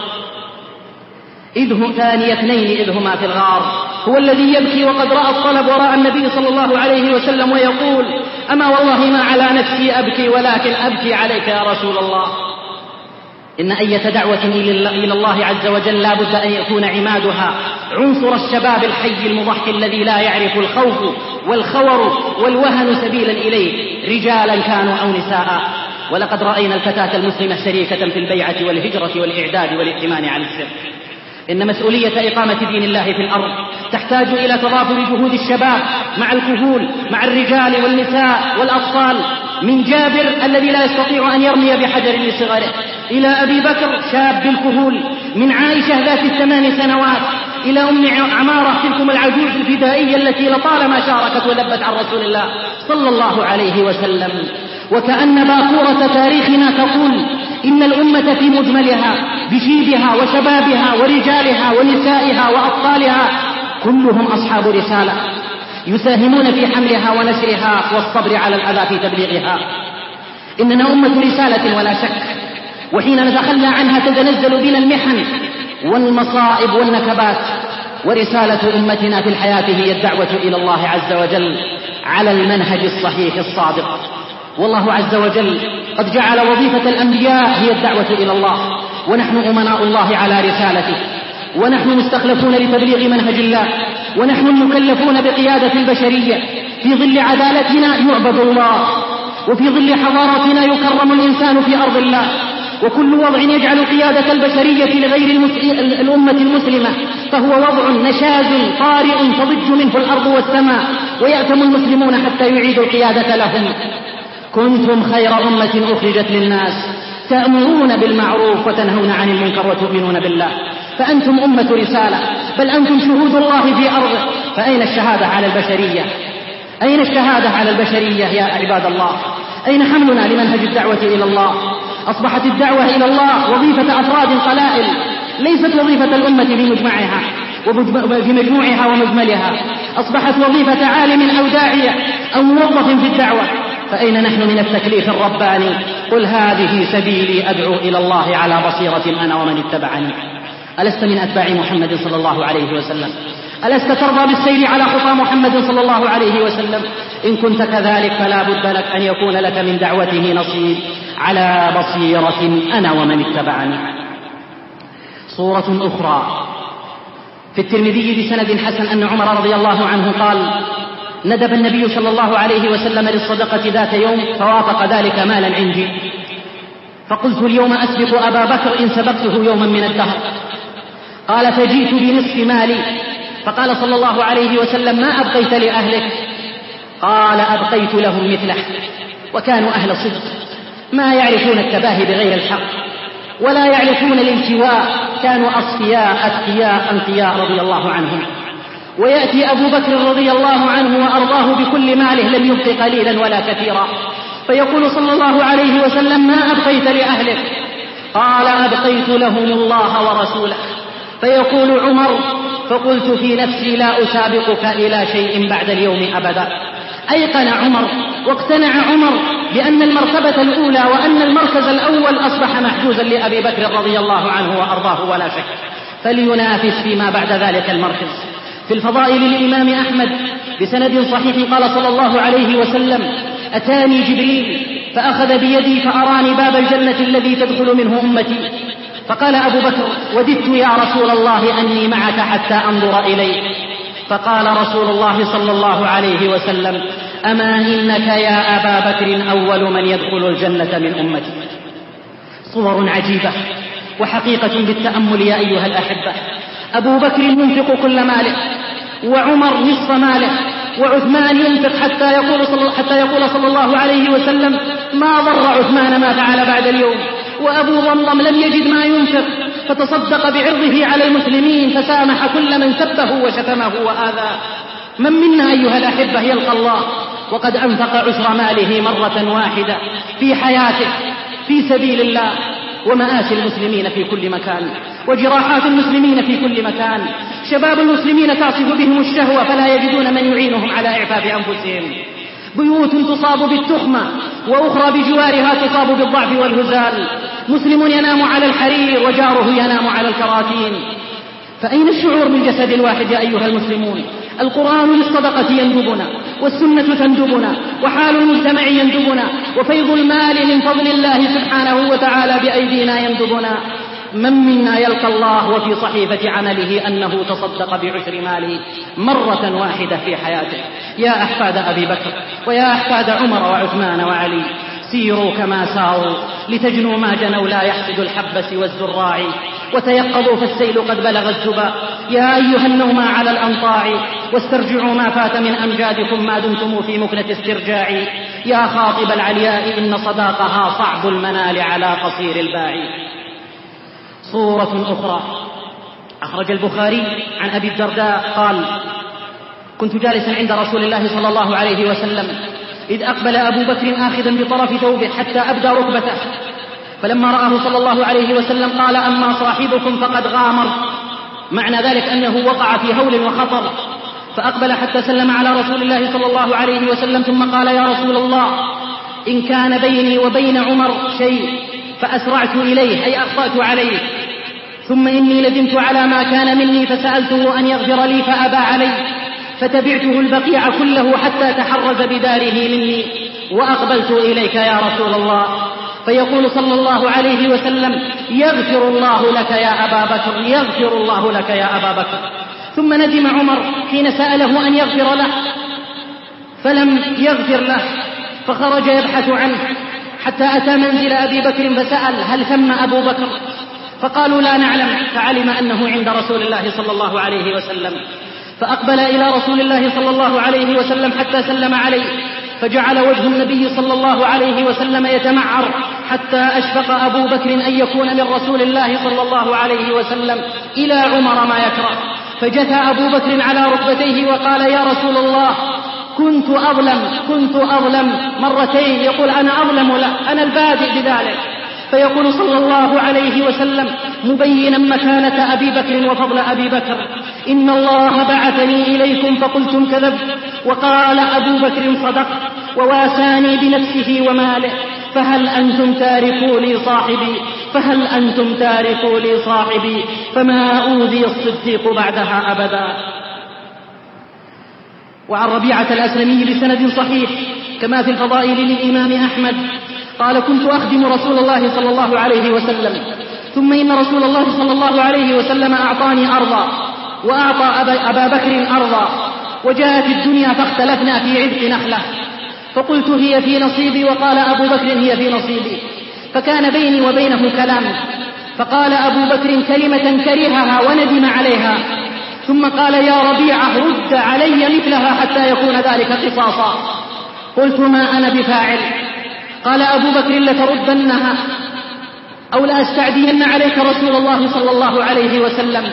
إذ هم ثاني اثنين إذ هما في الغار. هو الذي يبكي وقد رأى الطلب وراء النبي صلى الله عليه وسلم ويقول: أما والله ما على نفسي أبكي ولكن أبكي عليك يا رسول الله. إن أي دعوة إلى الله عز وجل لا بد أن يكون عمادها عنصر الشباب الحي المضحي الذي لا يعرف الخوف والخور والوهن سبيلا إليه، رجالا كانوا أو نساء. ولقد رأينا الفتاة المسلمة شريكة في البيعة والهجرة والإعداد والائتمان على السر. إن مسؤولية إقامة دين الله في الأرض تحتاج إلى تضافر جهود الشباب مع الكهول، مع الرجال والنساء والأطفال، من جابر الذي لا يستطيع أن يرمي بحجر لصغره إلى أبي بكر شاب الكهول، من عائشة ذات الثمان سنوات إلى أم عمارة تلكم العجوز الفدائية التي لطالما شاركت ولبت عن رسول الله صلى الله عليه وسلم. وكأن باكورة تاريخنا تقول إن الأمة في مجملها بشيبها وشبابها ورجالها ونسائها وأطفالها كلهم أصحاب رسالة يساهمون في حملها ونشرها والصبر على الأذى في تبليغها. إننا أمة رسالة ولا شك، وحين نتخلى عنها تتنزل بنا المحن والمصائب والنكبات. ورسالة أمتنا في الحياة هي الدعوة إلى الله عز وجل على المنهج الصحيح الصادق. والله عز وجل قد جعل وظيفة الأنبياء هي الدعوة إلى الله، ونحن أمناء الله على رسالته، ونحن مستخلفون لتبليغ منهج الله، ونحن المكلفون بقيادة البشرية. في ظل عدالتنا يعبد الله، وفي ظل حضارتنا يكرم الإنسان في أرض الله. وكل وضع يجعل قيادة البشرية لغير الأمة المسلمة فهو وضع نشاز طارئ تضج منه الأرض والسماء، ويأتم المسلمون حتى يعيدوا القيادة لهم. كنتم خير أمة أخرجت للناس تأمرون بالمعروف وتنهون عن المنكر وتؤمنون بالله. فأنتم أمة رسالة، بل أنتم شهود الله في أرضه. فأين الشهادة على البشرية؟ أين الشهادة على البشرية يا عباد الله؟ أين حملنا لمنهج الدعوة إلى الله؟ أصبحت الدعوة إلى الله وظيفة أفراد قلائل، ليست وظيفة الأمة في مجمعها وفي مجموعها ومجملها. أصبحت وظيفة عالم أو داعية أو موظف في الدعوة. فأين نحن من التكليف الرباني؟ قل هذه سبيلي أدعو إلى الله على بصيرة أنا ومن اتبعني. ألست من أتباع محمد صلى الله عليه وسلم؟ ألست ترضى بالسير على خطى محمد صلى الله عليه وسلم؟ إن كنت كذلك فلا بد لك أن يكون لك من دعوته نصيب على بصيرة أنا ومن اتبعني. صورة أخرى في الترمذي بسند حسن أن عمر رضي الله عنه قال: ندب النبي صلى الله عليه وسلم للصدقة ذات يوم فوافق ذلك مالا عندي، فقلت اليوم أسبق أبا بكر إن سبقته يوما من الدهر. قال: فجئت بنصف مالي، فقال صلى الله عليه وسلم: ما أبقيت لأهلك؟ قال: أبقيت لهم مثله. وكانوا أهل صدق، ما يعرفون التباهي بغير الحق ولا يعرفون الالتواء، كانوا أصفياء أتقياء أنقياء رضي الله عنهم. ويأتي أبو بكر رضي الله عنه وأرضاه بكل ماله لم يبق قليلا ولا كثيرا، فيقول صلى الله عليه وسلم: ما أبقيت لأهلك؟ قال: أبقيت لهم الله ورسوله. فيقول عمر: فقلت في نفسي لا أسابقك إلى شيء بعد اليوم أبدا. أيقن عمر واقتنع عمر بأن المرتبة الأولى وأن المركز الأول أصبح محجوزا لأبي بكر رضي الله عنه وأرضاه ولا شك، فلينافس فيما بعد ذلك المركز. في الفضائل للإمام أحمد بسند صحيح قال صلى الله عليه وسلم: أتاني جبريل فأخذ بيدي فأراني باب الجنة الذي تدخل منه أمتي. فقال أبو بكر: وددت يا رسول الله أني معك حتى أنظر إليك. فقال رسول الله صلى الله عليه وسلم: أما إنك يا أبا بكر أول من يدخل الجنة من أمتي. صور عجيبة وحقيقة بالتأمل يا أيها الأحبة. أبو بكر ينفق كل ماله، وعمر نصف ماله، وعثمان ينفق حتى يقول صلى, حتى يقول صلى الله عليه وسلم: ما ضر عثمان ما فعل بعد اليوم. وأبو ضمضم لم يجد ما ينفق فتصدق بعرضه على المسلمين فسامح كل من سبه وشتمه وآذاه. من منا أيها الأحبة يلقى الله وقد أنفق عشر ماله مرة واحدة في حياته في سبيل الله؟ ومآسي المسلمين في كل مكان، وجراحات المسلمين في كل مكان. شباب المسلمين تعصف بهم الشهوة فلا يجدون من يعينهم على إعفاف أنفسهم. بيوت تصاب بالتخمة وأخرى بجوارها تصاب بالضعف والهزال. مسلم ينام على الحرير وجاره ينام على الكراتين. فأين الشعور بالجسد الواحد يا أيها المسلمون؟ القرآن للصدقة يندبنا، والسنة تندبنا وحال المجتمع يندبنا وفيض المال من فضل الله سبحانه وتعالى بأيدينا يندبنا. من منا يلقى الله وفي صحيفة عمله أنه تصدق بعشر ماله مرة واحدة في حياته؟ يا أحفاد أبي بكر ويا أحفاد عمر وعثمان وعلي، سيروا كما ساروا لتجنوا ما جنوا، لا يحسد الحب سوى الزراع، وتيقظوا فالسيل قد بلغ الزبا. يا أيها النوم على الأنطاع، واسترجعوا ما فات من أمجادكم ما دمتم في مكنة استرجاع. يا خاطب العلياء إن صداقها صعب المنال على قصير الباع. صورة أخرى أخرج البخاري عن أبي الدرداء قال: كنت جالسا عند رسول الله صلى الله عليه وسلم إذ أقبل أبو بكر آخذا بطرف ثوبه حتى أبدى ركبته، فلما رآه صلى الله عليه وسلم قال: أما صاحبكم فقد غامر، معنى ذلك أنه وقع في هول وخطر. فأقبل حتى سلم على رسول الله صلى الله عليه وسلم ثم قال: يا رسول الله، إن كان بيني وبين عمر شيء فأسرعت إليه أي أخطأت عليه، ثم إني ندمت على ما كان مني فسألته أن يغفر لي فأبى علي، فتبعته البقيع كله حتى تحرز بداره مني وأقبلت إليك يا رسول الله. فيقول صلى الله عليه وسلم: يغفر الله لك يا أبا بكر، يغفر الله لك يا أبا بكر. ثم ندم عمر حين سأله أن يغفر له فلم يغفر له، فخرج يبحث عنه حتى أتى منزل أبي بكر فسأل: هل ثم أبو بكر؟ فقالوا: لا نعلم. فعلم أنه عند رسول الله صلى الله عليه وسلم، فأقبل إلى رسول الله صلى الله عليه وسلم حتى سلم عليه، فجعل وجه النبي صلى الله عليه وسلم يتمعر حتى أشفق أبو بكر أن يكون من رسول الله صلى الله عليه وسلم إلى عمر ما يكره، فجثى أبو بكر على ركبتيه وقال: يا رسول الله، كنت أظلم كنت أظلم مرتين. يقول: أنا أظلم له، أنا البادئ بذلك. فيقول صلى الله عليه وسلم مبينا مكانة أبي بكر وفضل أبي بكر: إن الله بعثني إليكم فقلتم كذب، وقال أبو بكر صدق، وواساني بنفسه وماله، فهل أنتم تاركوا لي صاحبي فهل أنتم تاركوا لي صاحبي فما أوذي الصديق بعدها أبدا. وعن ربيعة الأسلمي بسند صحيح كما في الفضائل للإمام أحمد قال: كنت أخدم رسول الله صلى الله عليه وسلم، ثم إن رسول الله صلى الله عليه وسلم أعطاني أرضا وأعطى أبا بكر أرضا، وجاءت الدنيا فاختلفنا في عبء نخلة، فقلت: هي في نصيبي، وقال أبو بكر: هي في نصيبي، فكان بيني وبينه كلام، فقال أبو بكر كلمة كرهها وندم عليها، ثم قال: يا ربيعة، رد علي مثلها حتى يكون ذلك قصاصا. قلت: ما أنا بفاعل. قال أبو بكر: لتردنها أو لأستعدين عليك رسول الله صلى الله عليه وسلم.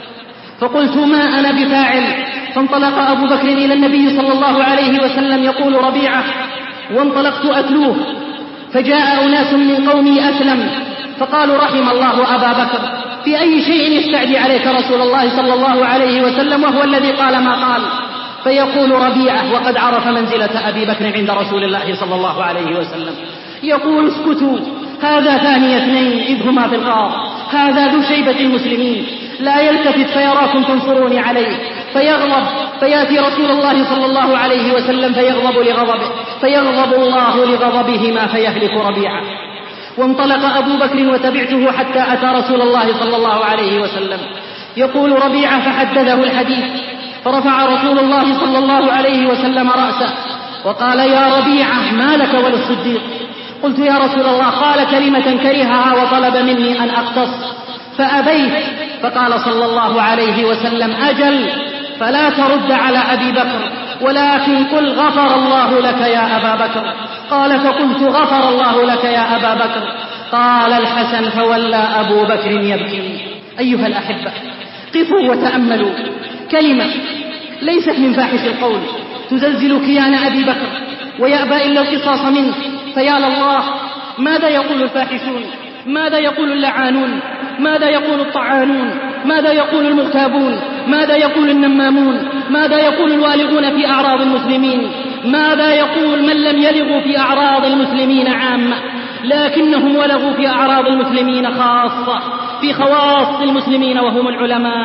فقلت: ما أنا بفاعل. فانطلق أبو بكر إلى النبي صلى الله عليه وسلم يقول ربيعة، وانطلقت أتلوه، فجاء أناس من قومي أسلم فقالوا: رحم الله أبا بكر، في أي شيء يستعدي عليك رسول الله صلى الله عليه وسلم وهو الذي قال ما قال. فيقول ربيعة وقد عرف منزلة أبي بكر عند رسول الله صلى الله عليه وسلم، يقول: اسكتوا، هذا ثاني اثنين إذ هما في الغار، هذا ذو شيبة المسلمين، لا يلتفت فيراكم تنصروني عليه. فيغضب، فيأتي رسول الله صلى الله عليه وسلم فيغضب لغضبه، فيغضب الله لغضبهما فيهلك ربيعة. وانطلق أبو بكر وتبعته حتى أتى رسول الله صلى الله عليه وسلم. يقول ربيعة: فحدثه الحديث، فرفع رسول الله صلى الله عليه وسلم رأسه وقال: يا ربيعة، ما لك وللصديق؟ قلت: يا رسول الله، قال كلمة كرهها وطلب مني أن أقتص فأبيت. فقال صلى الله عليه وسلم: أجل، فلا ترد على أبي بكر، ولكن قل: غفر الله لك يا أبا بكر. قال: فقلت: غفر الله لك يا أبا بكر. قال الحسن: فولى أبو بكر يبكي. أيها الأحبة، قفوا وتأملوا كلمة ليست من فاحش القول تزلزل كيان أبي بكر ويأبى إلا القصاص منه. فيا لله، ماذا يقول الفاحشون؟ ماذا يقول اللعانون؟ ماذا يقول الطعانون؟ ماذا يقول المغتابون؟ ماذا يقول النمامون؟ ماذا يقول الوالغون في أعراض المسلمين؟ ماذا يقول من لم يلغوا في أعراض المسلمين عامة لكنهم ولغوا في أعراض المسلمين خاصة، في خواص المسلمين وهم العلماء؟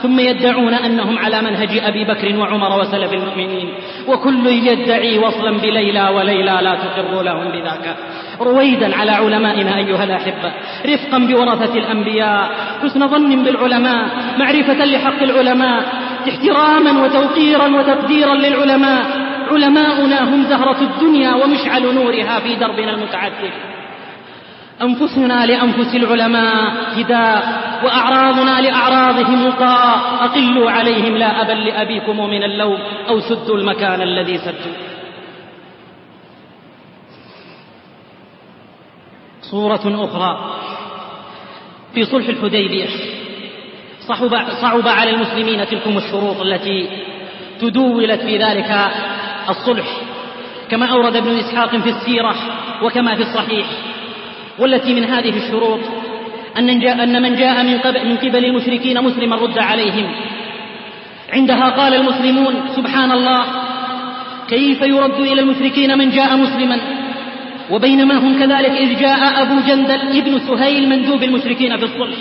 ثم يدعون أنهم على منهج أبي بكر وعمر وسلف المؤمنين، وكل يدعي وصلا بليلى وليلى لا تقر لهم بذاك. رويدا على علمائنا أيها الأحبة، رفقا بورثة الأنبياء، حسن ظن بالعلماء، معرفة لحق العلماء، احتراما وتوقيرا وتقديرا للعلماء. علماؤنا هم زهرة الدنيا ومشعل نورها في دربنا المتعدد. أنفسنا لأنفس العلماء فداء، وأعراضنا لأعراضهم وقاء. أقلوا عليهم لا أبا لأبيكم من اللوم، أو سدوا المكان الذي سدوا. صورة أخرى في صلح الحديبية، صعب, صعب على المسلمين تلكم الشروط التي تدولت في ذلك الصلح، كما أورد ابن إسحاق في السيرة وكما في الصحيح. والتي من هذه الشروط أن, جاء أن من جاء من قبل, من قبل المشركين مسلما رد عليهم. عندها قال المسلمون: سبحان الله، كيف يرد إلى المشركين من جاء مسلما؟ وبينما هم كذلك إذ جاء أبو جندل ابن سهيل مندوب المشركين في الصلح،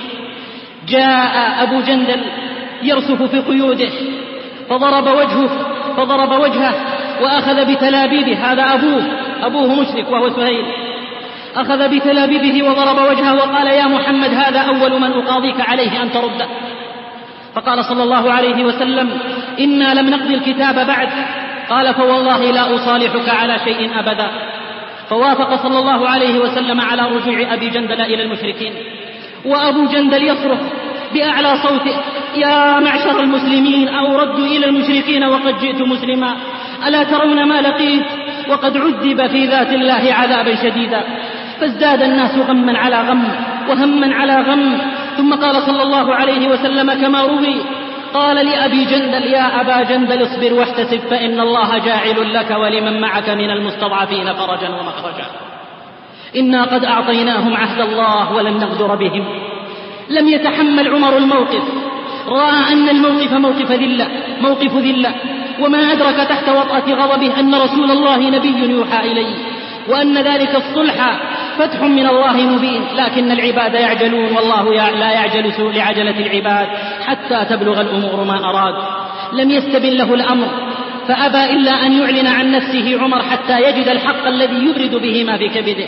جاء أبو جندل يرسف في قيوده فضرب وجهه فضرب وجهه وأخذ بتلابيبه. هذا أبوه أبوه مشرك وهو سهيل، أخذ بتلابيبه وضرب وجهه وقال: يا محمد، هذا أول من أقاضيك عليه أن ترده. فقال صلى الله عليه وسلم: إنا لم نقضي الكتاب بعد. قال: فوالله لا أصالحك على شيء أبدا. فوافق صلى الله عليه وسلم على رجوع أبي جندل إلى المشركين، وأبو جندل يصرخ بأعلى صوته: يا معشر المسلمين، أو ردوا إلى المشركين وقد جئت مسلما، ألا ترون ما لقيت؟ وقد عذب في ذات الله عذابا شديدا. فازداد الناس غما على غم وهما على غم. ثم قال صلى الله عليه وسلم كما روي، قال لأبي جندل: يا أبا جندل، اصبر واحتسب، فإن الله جاعل لك ولمن معك من المستضعفين فرجا ومخرجا. إنا قد أعطيناهم عهد الله ولن نغدر بهم. لم يتحمل عمر الموقف، رأى أن الموقف موقف ذلة موقف ذلة وما أدرك تحت وطأة غضبه أن رسول الله نبي يوحى إليه، وأن ذلك الصلح فتح من الله مبين. لكن العباد يعجلون، والله لا يعجل لعجلة العباد حتى تبلغ الأمور ما أراد. لم يستبن له الأمر، فأبى إلا أن يعلن عن نفسه عمر حتى يجد الحق الذي يبرد به ما في كبده.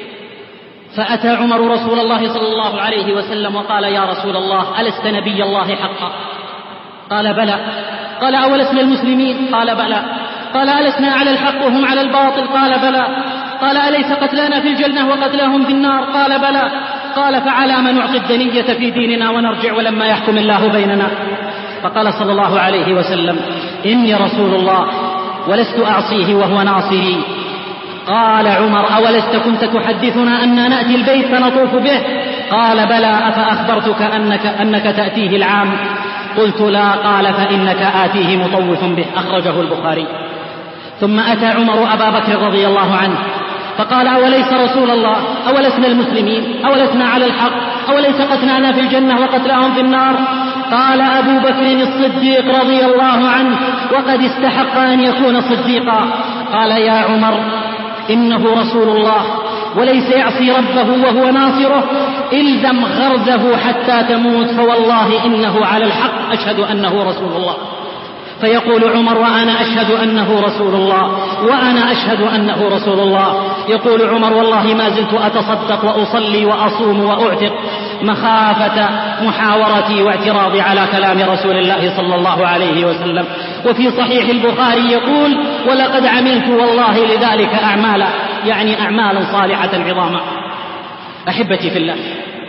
فأتى عمر رسول الله صلى الله عليه وسلم وقال: يا رسول الله، ألست نبي الله حقا؟ قال: بلى. قال: أولسنا المسلمين؟ قال: بلى. قال: ألسنا على الحق وهم على الباطل؟ قال: بلى. قال: أليس قتلانا في الجنة وقتلاهم في النار؟ قال: بلى. قال: فعلى ما نعطي الدنية في ديننا ونرجع ولما يحكم الله بيننا؟ فقال صلى الله عليه وسلم: إني رسول الله ولست أعصيه وهو ناصري. قال عمر: أولست كنت تحدثنا أننا نأتي البيت فنطوف به؟ قال: بلى. أفأخبرتك أنك, أنك تأتيه العام؟ قلت: لا. قال: فإنك آتيه مطوف به. أخرجه البخاري. ثم أتى عمر أبا بكر رضي الله عنه فقال: أوليس رسول الله، أولسنا المسلمين، أولسنا على الحق، أوليس قتلانا في الجنة وقتلاهم في النار؟ قال أبو بكر الصديق رضي الله عنه: وقد استحق أن يكون صديقا. قال: يا عمر، إنه رسول الله وليس يعصي ربه وهو ناصره، إلزم غرزه حتى تموت، فوالله إنه على الحق، أشهد أنه رسول الله. فيقول عمر: وأنا أشهد أنه رسول الله، وأنا أشهد أنه رسول الله. يقول عمر: والله ما زلت أتصدق وأصلي وأصوم وأعتق مخافة محاورتي واعتراضي على كلام رسول الله صلى الله عليه وسلم. وفي صحيح البخاري يقول: ولقد عملت والله لذلك أعمالا، يعني أعمالا صالحة عظاما. أحبتي في الله،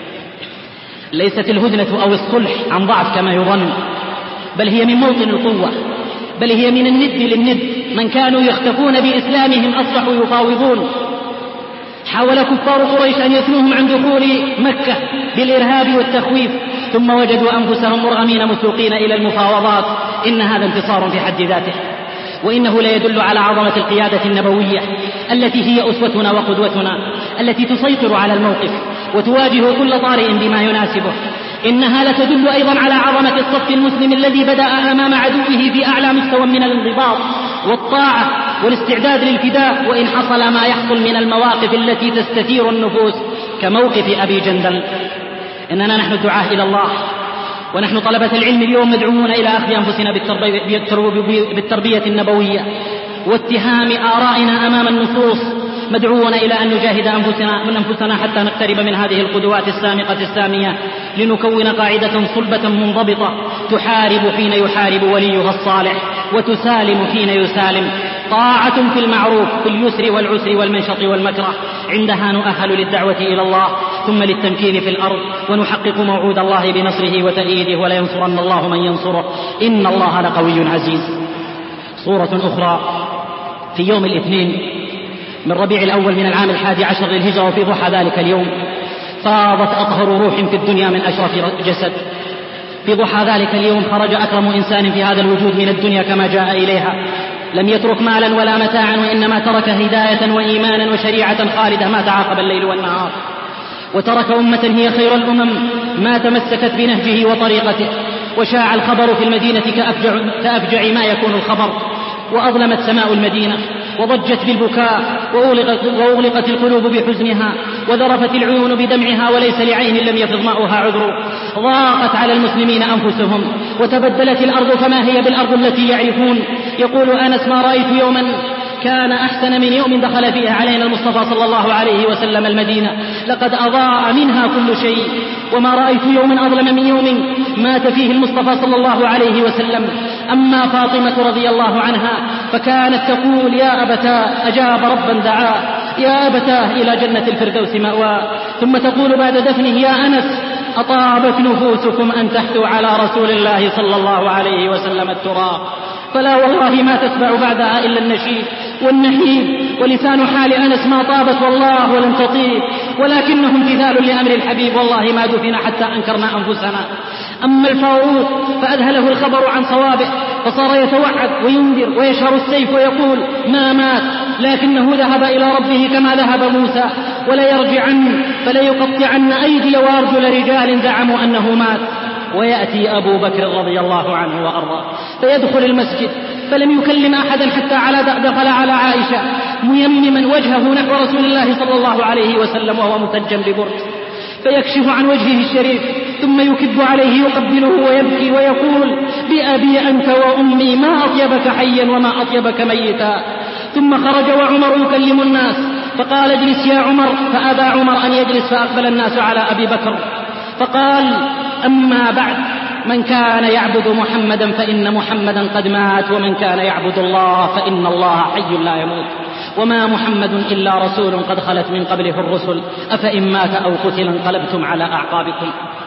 ليست الهدنة أو الصلح عن ضعف كما يظن، بل هي من موطن القوة، بل هي من الند للند. من كانوا يختفون بإسلامهم أصبحوا يفاوضون. حاول كفار قريش أن يثنوهم عن دخول مكة بالإرهاب والتخويف، ثم وجدوا أنفسهم مرغمين مسوقين إلى المفاوضات. إن هذا انتصار في حد ذاته، وإنه لا يدل على عظمة القيادة النبوية التي هي أسوتنا وقدوتنا، التي تسيطر على الموقف وتواجه كل طارئ بما يناسبه. إنها لتدل أيضا على عظمة الصف المسلم الذي بدأ أمام عدوه في أعلى مستوى من الانضباط والطاعة والاستعداد للفداء، وإن حصل ما يحصل من المواقف التي تستثير النفوس كموقف أبي جندل. إننا نحن دعاة إلى الله، ونحن طلبة العلم اليوم مدعوون إلى أخذ أنفسنا بالتربية النبوية واتهام آرائنا أمام النصوص، مدعوون إلى أن نجاهد أنفسنا من أنفسنا حتى نقترب من هذه القدوات السامقة السامية، لنكون قاعدة صلبة منضبطة تحارب حين يحارب وليها الصالح، وتسالم حين يسالم، طاعة في المعروف في اليسر والعسر والمنشط والمكره، عندها نؤهل للدعوة إلى الله ثم للتمكين في الأرض، ونحقق موعود الله بنصره وتأييده، ولا ينصرن الله من ينصره، إن الله لقوي عزيز. صورة أخرى في يوم الاثنين من ربيع الأول من العام الحادي عشر للهجرة، وفي ضحى ذلك اليوم فاضت أطهر روح في الدنيا من أشرف جسد. في ضحى ذلك اليوم خرج أكرم إنسان في هذا الوجود من الدنيا كما جاء إليها، لم يترك مالا ولا متاعا، وإنما ترك هداية وإيمانا وشريعة خالدة ما تعاقب الليل والنهار، وترك أمة هي خير الأمم ما تمسكت بنهجه وطريقته، وشاع الخبر في المدينة كأفجع, كأفجع ما يكون الخبر، وأظلمت سماء المدينة وضجت بالبكاء، وأغلقت, وأغلقت القلوب بحزنها، وذرفت العيون بدمعها، وليس لعين لم يفض ماؤها عذر. ضاقت على المسلمين أنفسهم، وتبدلت الأرض فما هي بالأرض التي يعرفون. يقول أنس: ما رأيت يوما كان أحسن من يوم دخل فيه علينا المصطفى صلى الله عليه وسلم المدينة، لقد أضاء منها كل شيء، وما رأيت يوما أظلم من يوم مات فيه المصطفى صلى الله عليه وسلم. أما فاطمة رضي الله عنها فكانت تقول: يا أبتاه أجاب ربا دعاه، يا أبتاه إلى جنة الفردوس مأواه. ثم تقول بعد دفنه: يا أنس أطابت نفوسكم أن تحثوا على رسول الله صلى الله عليه وسلم التراب، فلا والله ما تتبع بعدها إلا النشيد والنحيب. ولسان حال أنس ما طابت والله ولم تطيب، ولكنه امتثال لأمر الحبيب، والله ما دفن حتى أنكرنا أنفسنا. أما الفاروق فأذهله الخبر عن صوابه، فصار يتوعد وينذر ويشهر السيف ويقول: ما مات، لكنه ذهب إلى ربه كما ذهب موسى، ولا يرجعن فلا يقطعن أيدي وأرجل رجال زعموا أنه مات. ويأتي أبو بكر رضي الله عنه وأرضاه فيدخل المسجد فلم يكلم أحدا حتى على دخل على عائشة ميمما وجهه نحو رسول الله صلى الله عليه وسلم وهو متجم ببرد، فيكشف عن وجهه الشريف ثم يكب عليه يقبله ويبكي ويقول: بأبي أنت وأمي ما أطيبك حيا وما أطيبك ميتا. ثم خرج وعمر يكلم الناس فقال: اجلس يا عمر، فأبى عمر أن يجلس، فأقبل الناس على أبي بكر فقال: أما بعد، من كان يعبد محمدا فإن محمدا قد مات، ومن كان يعبد الله فإن الله حي لا يموت، وما محمد إلا رسول قد خلت من قبله الرسل، أفإن مات أو قتل انقلبتم على أعقابكم.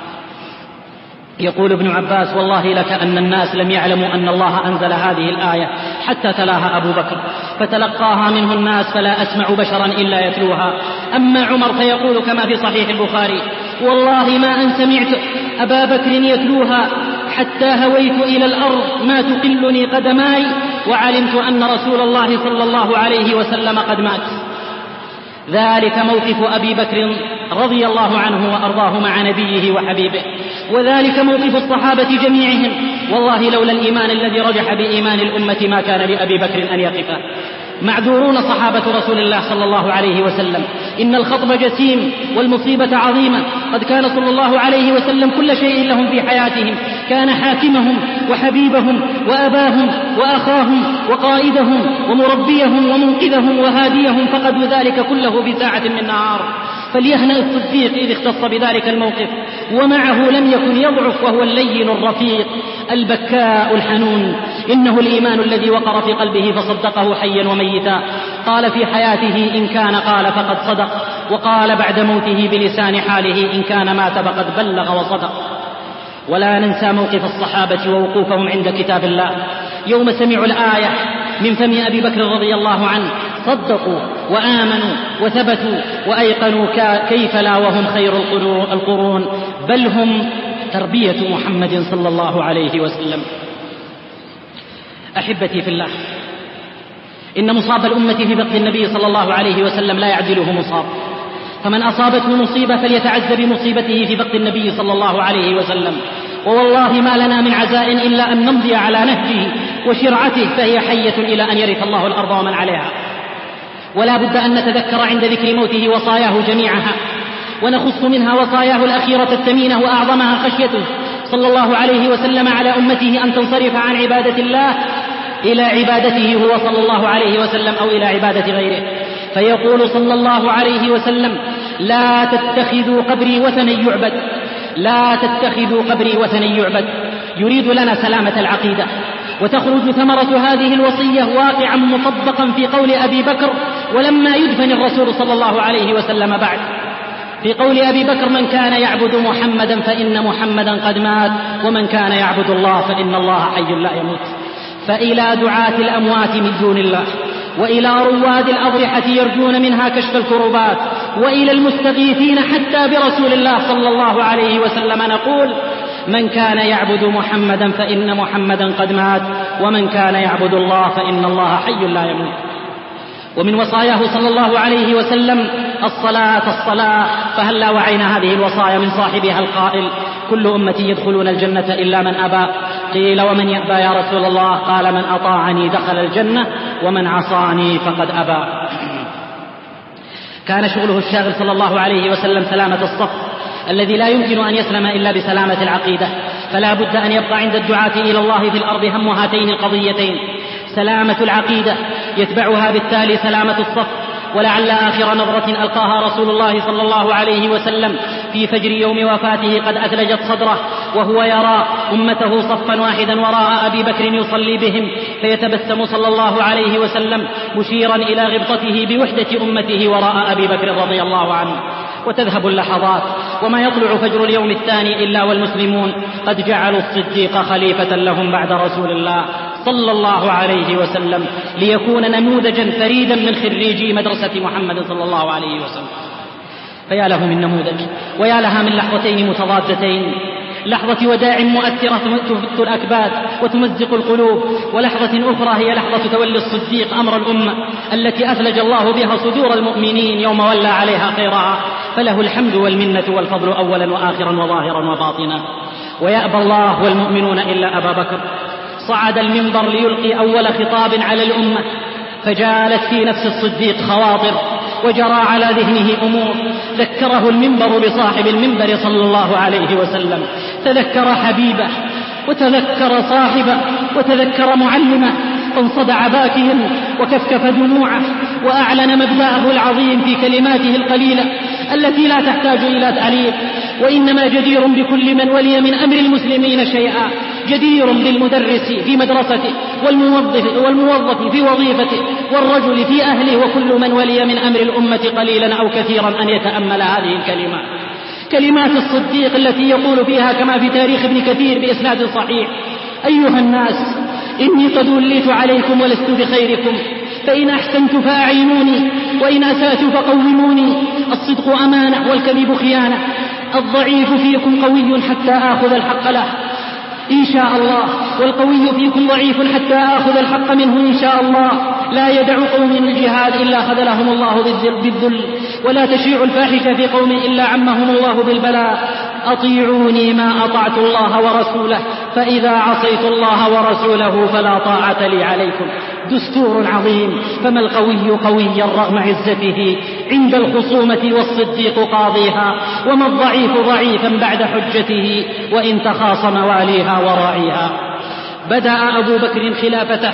يقول ابن عباس: والله لكأن الناس لم يعلموا أن الله أنزل هذه الآية حتى تلاها أبو بكر، فتلقاها منه الناس، فلا أسمع بشرا إلا يتلوها. أما عمر فيقول كما في صحيح البخاري: والله ما أن سمعت أبا بكر يتلوها حتى هويت إلى الأرض ما تقلني قدماي، وعلمت أن رسول الله صلى الله عليه وسلم قد مات. ذلك موقف أبي بكر رضي الله عنه وأرضاه مع نبيه وحبيبه، وذلك موقف الصحابة جميعهم. والله لولا الإيمان الذي رجح بإيمان الأمة ما كان لأبي بكر أن يقف. معذورون صحابة رسول الله صلى الله عليه وسلم، إن الخطب جسيم والمصيبة عظيمة. قد كان صلى الله عليه وسلم كل شيء لهم في حياتهم، كان حاكمهم وحبيبهم وأباهم وأخاهم وقائدهم ومربيهم ومنقذهم وهاديهم، فقدوا ذلك كله بساعة من نهار. فليهنأ الصديق إذ اختص بذلك الموقف، ومعه لم يكن يضعف، وهو اللين الرفيق البكاء الحنون. إنه الإيمان الذي وقر في قلبه فصدقه حيا وميتا. قال في حياته: إن كان قال فقد صدق، وقال بعد موته بلسان حاله: إن كان مات فقد بلغ وصدق. ولا ننسى موقف الصحابة ووقوفهم عند كتاب الله يوم سمعوا الآية من فم أبي بكر رضي الله عنه، صدقوا وآمنوا وثبتوا وأيقنوا كيف لا وهم خير القرون، بل هم تربية محمد صلى الله عليه وسلم. أحبتي في الله، إن مصاب الأمة في فقد النبي صلى الله عليه وسلم لا يعدله مصاب، فمن أصابته مصيبة فليتعز بمصيبته في فقد النبي صلى الله عليه وسلم. ووالله ما لنا من عزاء إلا أن نمضي على نهجه وشرعته، فهي حية إلى أن يرث الله الأرض ومن عليها. ولا بد أن نتذكر عند ذكر موته وصاياه جميعها، ونخص منها وصاياه الأخيرة الثمينة وأعظمها خشيته صلى الله عليه وسلم على أمته أن تنصرف عن عبادة الله إلى عبادته هو صلى الله عليه وسلم أو إلى عبادة غيره، فيقول صلى الله عليه وسلم: لا تتخذوا قبري وثنا يعبد، لا تتخذوا قبري وثنا يعبد، يريد لنا سلامة العقيدة. وتخرج ثمرة هذه الوصية واقعا مطبقا في قول أبي بكر ولما يدفن الرسول صلى الله عليه وسلم بعد، في قول أبي بكر: من كان يعبد محمدا فإن محمدا قد مات، ومن كان يعبد الله فإن الله حي لا يموت. فإلى دعاة الأموات من دون الله، وإلى رواد الأضرحة يرجون منها كشف الكربات، وإلى المستغيثين حتى برسول الله صلى الله عليه وسلم نقول: من كان يعبد محمدا فإن محمدا قد مات، ومن كان يعبد الله فإن الله حي لا يموت. ومن وصاياه صلى الله عليه وسلم الصلاة الصلاة، فهلا وعينا هذه الوصايا من صاحبها القائل: كل أمتي يدخلون الجنة إلا من أبى. قيل: ومن يأبى يا رسول الله؟ قال: من أطاعني دخل الجنة ومن عصاني فقد أبى. كان شغله الشاغل صلى الله عليه وسلم سلامة الصف الذي لا يمكن أن يسلم إلا بسلامة العقيدة، فلا بد أن يبقى عند الدعاة إلى الله في الأرض هم هاتين القضيتين: سلامة العقيدة يتبعها بالتالي سلامة الصف. ولعل آخر نظرة ألقاها رسول الله صلى الله عليه وسلم في فجر يوم وفاته قد أثلجت صدره، وهو يرى أمته صفا واحدا وراء أبي بكر يصلي بهم، فيتبسم صلى الله عليه وسلم مشيرا إلى غبطته بوحدة أمته وراء أبي بكر رضي الله عنه. وتذهب اللحظات وما يطلع فجر اليوم الثاني إلا والمسلمون قد جعلوا الصديق خليفة لهم بعد رسول الله صلى الله عليه وسلم، ليكون نموذجا فريدا من خريجي مدرسة محمد صلى الله عليه وسلم. فيا له من نموذج، ويا لها من لحظتين متضادتين: لحظة وداع مؤثرة تفت الأكباد وتمزق القلوب، ولحظة أخرى هي لحظة تولي الصديق أمر الأمة التي أثلج الله بها صدور المؤمنين يوم ولى عليها خيرها، فله الحمد والمنة والفضل أولا وآخرا وظاهرا وباطنا. ويأبى الله والمؤمنون إلا أبا بكر. صعد المنبر ليلقي أول خطاب على الأمة، فجالت في نفس الصديق خواطر وجرى على ذهنه أمور، ذكره المنبر بصاحب المنبر صلى الله عليه وسلم، تذكر حبيبه وتذكر صاحبه وتذكر معلمه، فانصدع باكيا وكفكف دموعه، وأعلن مبدأه العظيم في كلماته القليلة التي لا تحتاج إلى تعليق: وإنما جدير بكل من ولي من أمر المسلمين شيئا، جدير بالمدرس في مدرسته، والموظف, والموظف في وظيفته، والرجل في أهله، وكل من ولي من أمر الأمة قليلا أو كثيرا أن يتأمل هذه الكلمات، كلمات الصديق التي يقول فيها كما في تاريخ ابن كثير بإسناد صحيح: أيها الناس، إني قد وليت عليكم ولست بخيركم، فإن أحسنت فأعينوني، وإن أسأت فقوموني. الصدق أمانة والكذب خيانة، الضعيف فيكم قوي حتى آخذ الحق له إن شاء الله، والقوي فيكم ضعيف حتى آخذ الحق منه إن شاء الله. لا يدع قوم الجهاد إلا خذلهم الله بالذل، ولا تشيع الفاحشة في قوم إلا عمهم الله بالبلاء. أطيعوني ما أطعت الله ورسوله، فإذا عصيت الله ورسوله فلا طاعة لي عليكم. دستور عظيم، فما القوي قويا رغم عزته عند الخصومة والصديق قاضيها، وما الضعيف ضعيفا بعد حجته وإن تخاصم واليها وراعيها. بدأ أبو بكر خلافته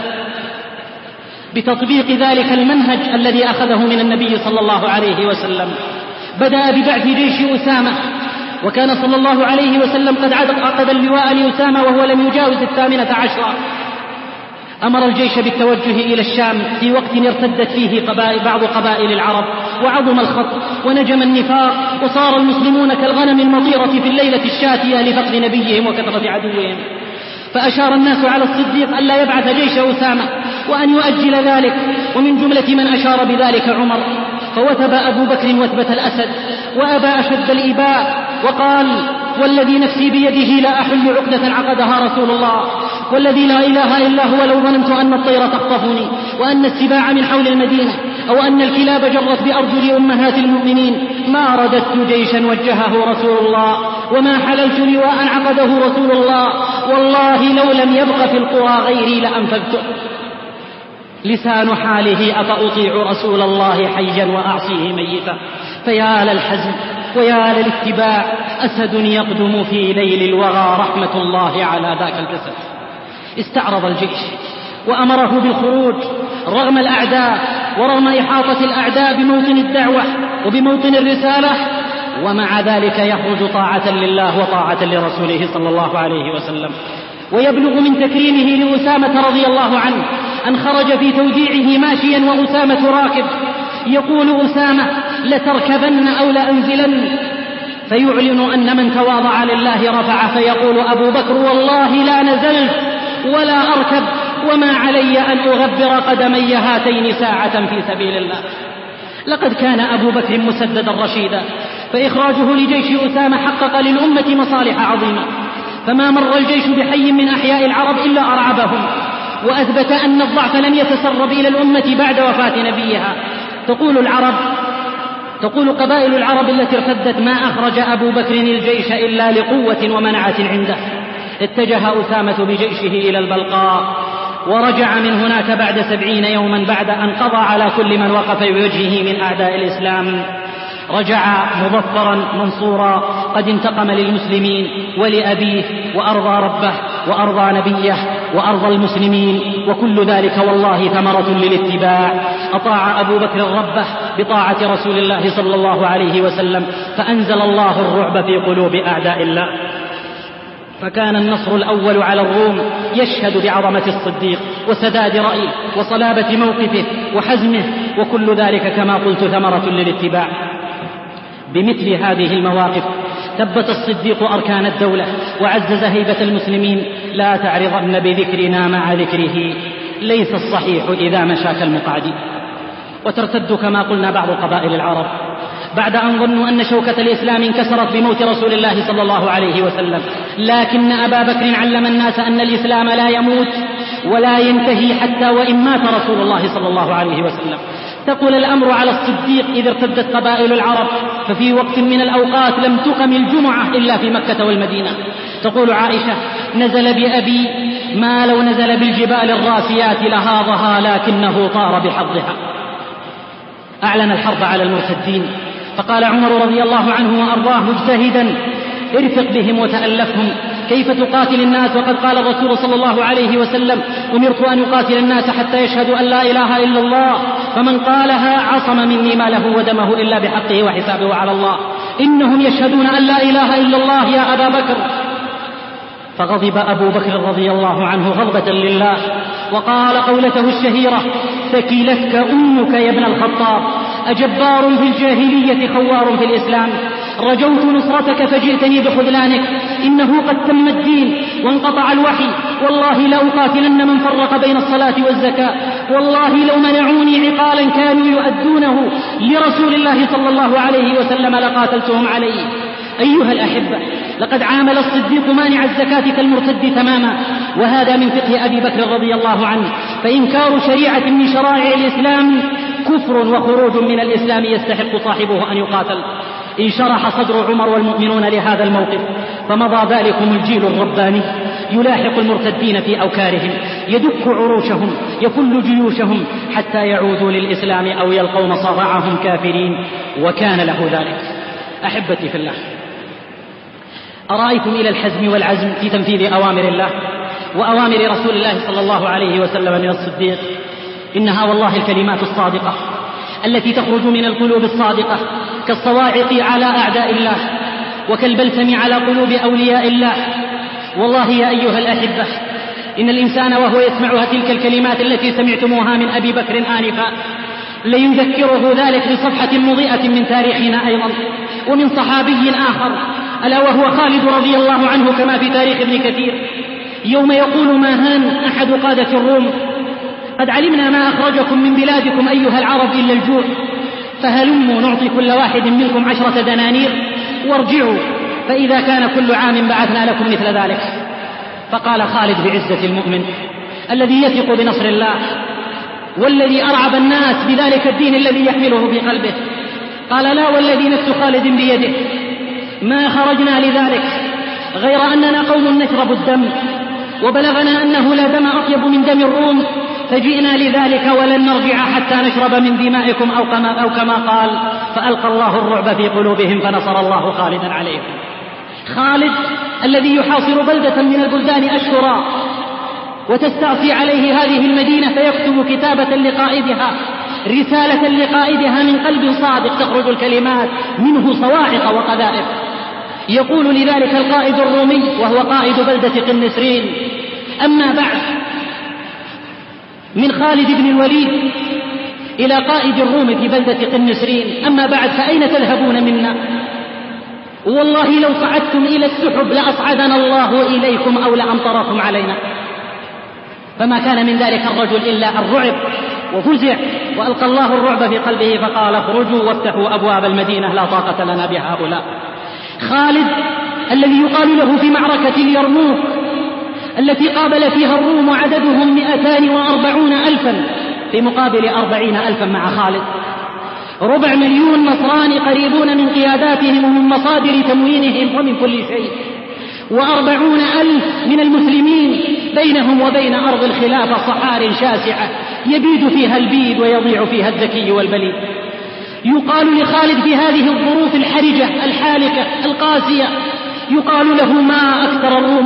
بتطبيق ذلك المنهج الذي أخذه من النبي صلى الله عليه وسلم. بدأ ببعث جيش أسامة، وكان صلى الله عليه وسلم قد عقد اللواء لأسامة وهو لم يجاوز الثامنة عشرة. أمر الجيش بالتوجه إلى الشام في وقت ارتدت فيه قبائل بعض قبائل العرب، وعظم الخط ونجم النفاق، وصار المسلمون كالغنم المطيرة في الليلة الشاتية لفقد نبيهم وكثرة عدوهم. فأشار الناس على الصديق ألا يبعث جيش أسامة وأن يؤجل ذلك، ومن جملة من أشار بذلك عمر. فوثب أبو بكر وثبة الأسد وأبى أشد الإباء، وقال: والذي نفسي بيده لا أحل عقدة عقدها رسول الله، والذي لا إله إلا هو لو ظننت أن الطير تخطفني وأن السباع من حول المدينة أو أن الكلاب جرت بأرجل أمهات المؤمنين ما رددت جيشا وجهه رسول الله، وما حللت لواء عقده رسول الله، والله لو لم يبق في القرى غيري لأنفذته. لسان حاله: أفأطيع رسول الله حيا وأعصيه ميتا. فيا للحزن ويا للاتباع أسد يقدم في ليل الوغى رحمة الله على ذاك الجسد. استعرض الجيش وأمره بالخروج رغم الأعداء ورغم إحاطة الأعداء بموطن الدعوة وبموطن الرسالة، ومع ذلك يخرج طاعة لله وطاعة لرسوله صلى الله عليه وسلم. ويبلغ من تكريمه لأسامة رضي الله عنه أن خرج في توديعه ماشيا وأسامة راكب، يقول أسامة: لتركبن أو لأنزلن، فيعلن أن من تواضع لله رفع، فيقول أبو بكر: والله لا نزلت ولا أركب، وما علي أن أغبر قدمي هاتين ساعة في سبيل الله. لقد كان أبو بكر مسددا رشيدا، فإخراجه لجيش أسامة حقق للأمة مصالح عظيمة، فما مر الجيش بحي من أحياء العرب إلا أرعبهم، وأثبت أن الضعف لم يتسرب إلى الأمة بعد وفاة نبيها. تقول العرب تقول قبائل العرب التي ارتدت: ما أخرج أبو بكر الجيش إلا لقوة ومنعة عنده. اتجه أسامة بجيشه إلى البلقاء، ورجع من هناك بعد سبعين يوما بعد أن قضى على كل من وقف بوجهه من أعداء الإسلام. رجع مظفرا منصورا قد انتقم للمسلمين ولأبيه، وأرضى ربه وأرضى نبيه وأرضى المسلمين، وكل ذلك والله ثمرة للاتباع. أطاع أبو بكر ربه بطاعة رسول الله صلى الله عليه وسلم، فأنزل الله الرعب في قلوب أعداء الله. فكان النصر الأول على الروم يشهد بعظمة الصديق وسداد رأيه وصلابة موقفه وحزمه، وكل ذلك كما قلت ثمرة للاتباع. بمثل هذه المواقف ثبت الصديق أركان الدولة وعزز هيبة المسلمين. لا تعرضن بذكرنا مع ذكره، ليس الصحيح إذا مشاك المقعد. وترتد كما قلنا بعض قبائل العرب بعد أن ظنوا أن شوكة الإسلام انكسرت بموت رسول الله صلى الله عليه وسلم، لكن أبا بكر علم الناس أن الإسلام لا يموت ولا ينتهي حتى وإن مات رسول الله صلى الله عليه وسلم. ثقل الأمر على الصديق إذ ارتدت قبائل العرب، ففي وقت من الأوقات لم تقم الجمعة إلا في مكة والمدينة. تقول عائشة: نزل بأبي ما لو نزل بالجبال الراسيات لهاضها، لكنه طار بحظها. أعلن الحرب على المرتدين، فقال عمر رضي الله عنه وأرضاه مجتهدا: ارفق بهم وتألفهم، كيف تقاتل الناس وقد قال الرسول صلى الله عليه وسلم: أمرت أن أقاتل الناس حتى يشهدوا أن لا إله إلا الله، فمن قالها عصم مني ماله ودمه إلا بحقه وحسابه على الله. إنهم يشهدون أن لا إله إلا الله يا أبا بكر. فغضب أبو بكر رضي الله عنه غضبة لله، وقال قولته الشهيرة: ثكلتك أمك يا ابن الخطاب، أجبار في الجاهلية خوار في الإسلام، رجوت نصرتك فجئتني بخذلانك، إنه قد تم الدين وانقطع الوحي، والله لأقاتلن من فرق بين الصلاة والزكاة، والله لو منعوني عقالا كانوا يؤدونه لرسول الله صلى الله عليه وسلم لقاتلتهم عليه. أيها الأحبة، لقد عامل الصديق مانع الزكاة كالمرتد تماما، وهذا من فقه أبي بكر رضي الله عنه، فإنكار شريعة من شرائع الإسلام كفر وخروج من الإسلام يستحق صاحبه أن يقاتل. انشرح صدر عمر والمؤمنون لهذا الموقف، فمضى ذلكم الجيل الرباني يلاحق المرتدين في أوكارهم، يدك عروشهم، يفل جيوشهم حتى يعودوا للإسلام أو يلقوا مصارعهم كافرين، وكان له ذلك. أحبتي في الله، أرأيتم إلى الحزم والعزم في تنفيذ أوامر الله وأوامر رسول الله صلى الله عليه وسلم من الصديق. إنها والله الكلمات الصادقة التي تخرج من القلوب الصادقة كالصواعق على أعداء الله وكالبلسم على قلوب أولياء الله. والله يا أيها الأحبة، إن الإنسان وهو يسمعها تلك الكلمات التي سمعتموها من أبي بكر آنفا ليذكره ذلك بصفحة مضيئة من تاريخنا أيضا، ومن صحابي آخر ألا وهو خالد رضي الله عنه كما في تاريخ ابن كثير، يوم يقول ماهان أحد قادة الروم: قد علمنا ما أخرجكم من بلادكم أيها العرب إلا الجوع، فهلموا نعطي كل واحد منكم عشرة دنانير وارجعوا، فإذا كان كل عام بعثنا لكم مثل ذلك. فقال خالد بعزة المؤمن الذي يثق بنصر الله والذي أرعب الناس بذلك الدين الذي يحمله في قلبه، قال: لا والذي نفس خالد بيده ما خرجنا لذلك، غير أننا قوم نشرب الدم، وبلغنا أنه لا دم أطيب من دم الروم، فجئنا لذلك ولن نرجع حتى نشرب من دمائكم أو كما, أو كما قال. فألقى الله الرعب في قلوبهم فنصر الله خالدا عليهم. خالد الذي يحاصر بلدة من البلدان أشهرا وتستعصي عليه هذه المدينة فيكتب كتابة لقائدها، رسالة لقائدها من قلب صادق تخرج الكلمات منه صواعق وقذائف. يقول لذلك القائد الرومي وهو قائد بلدة قنسرين: أما بعد، من خالد بن الوليد إلى قائد الروم في بلدة قنسرين: أما بعد فأين تذهبون منا؟ والله لو صعدتم إلى السحب لأصعدنا الله إليكم أو لأمطركم علينا. فما كان من ذلك الرجل إلا الرعب، وفزع وألقى الله الرعب في قلبه فقال: اخرجوا وافتحوا أبواب المدينة لا طاقة لنا بهؤلاء. خالد الذي يقال له في معركة اليرموك التي قابل فيها الروم عددهم مئتان وأربعون ألفا في مقابل أربعين ألفا مع خالد، ربع مليون نصراني قريبون من قياداتهم ومن مصادر تموينهم ومن كل شيء، وأربعون ألف من المسلمين بينهم وبين أرض الخلافة صحار شاسعة يبيد فيها البيد ويضيع فيها الذكي والبليد. يقال لخالد في هذه الظروف الحرجة الحالكة القاسية، يقال له: ما أكثر الروم؟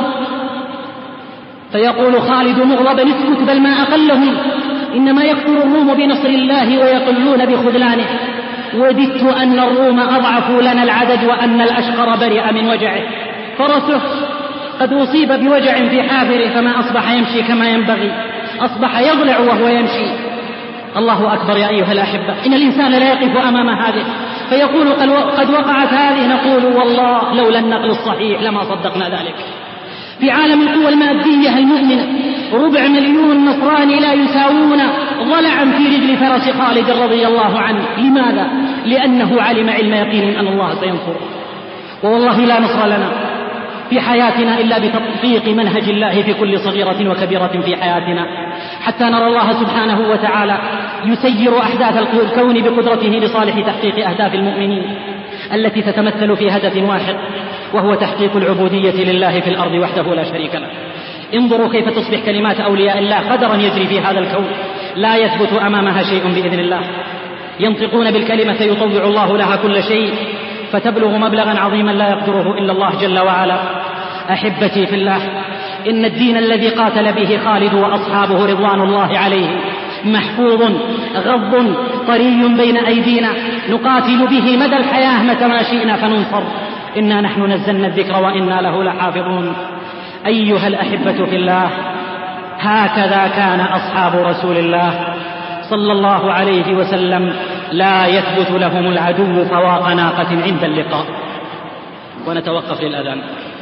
فيقول خالد مغضبا: اسكت، بل ما أقلهم، إنما يكثر الروم بنصر الله ويقلون بخذلانه. وددت أن الروم أضعفوا لنا العدد وأن الأشقر برئ من وجعه، فرسه قد أصيب بوجع في حافره فما أصبح يمشي كما ينبغي، أصبح يضلع وهو يمشي. الله أكبر يا أيها الأحبة، إن الإنسان لا يقف أمام هذه فيقول: قد وقعت هذه، نقول: والله لولا النقل الصحيح لما صدقنا ذلك. في عالم القوى المادية المؤمنة ربع مليون نصراني لا يساوون ضلعا في رجل فرس خالد رضي الله عنه. لماذا؟ لأنه علم علم يقين أن الله سينصره. والله لا نصر لنا في حياتنا إلا بتطبيق منهج الله في كل صغيرة وكبيرة في حياتنا، حتى نرى الله سبحانه وتعالى يسير أحداث الكون بقدرته لصالح تحقيق أهداف المؤمنين التي تتمثل في هدف واحد، وهو تحقيق العبودية لله في الأرض وحده لا شريك له. انظروا كيف تصبح كلمات أولياء الله قدرا يجري في هذا الكون لا يثبت أمامها شيء بإذن الله. ينطقون بالكلمة يطوع الله لها كل شيء فتبلغ مبلغا عظيما لا يقدره إلا الله جل وعلا. أحبتي في الله، إن الدين الذي قاتل به خالد وأصحابه رضوان الله عليهم محفوظ غض طري بين أيدينا، نقاتل به مدى الحياة متى ما شئنا فننصر. إنا نحن نزلنا الذكر وإنا له لحافظون. أيها الأحبة في الله، هكذا كان أصحاب رسول الله صلى الله عليه وسلم لا يثبت لهم العدو فواق ناقة عند اللقاء. ونتوقف للأذان.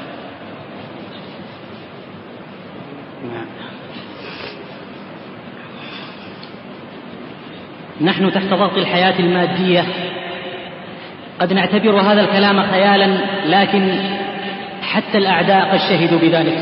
نحن تحت ضغط الحياة المادية قد نعتبر هذا الكلام خيالا، لكن حتى الأعداء قد شهدوا بذلك.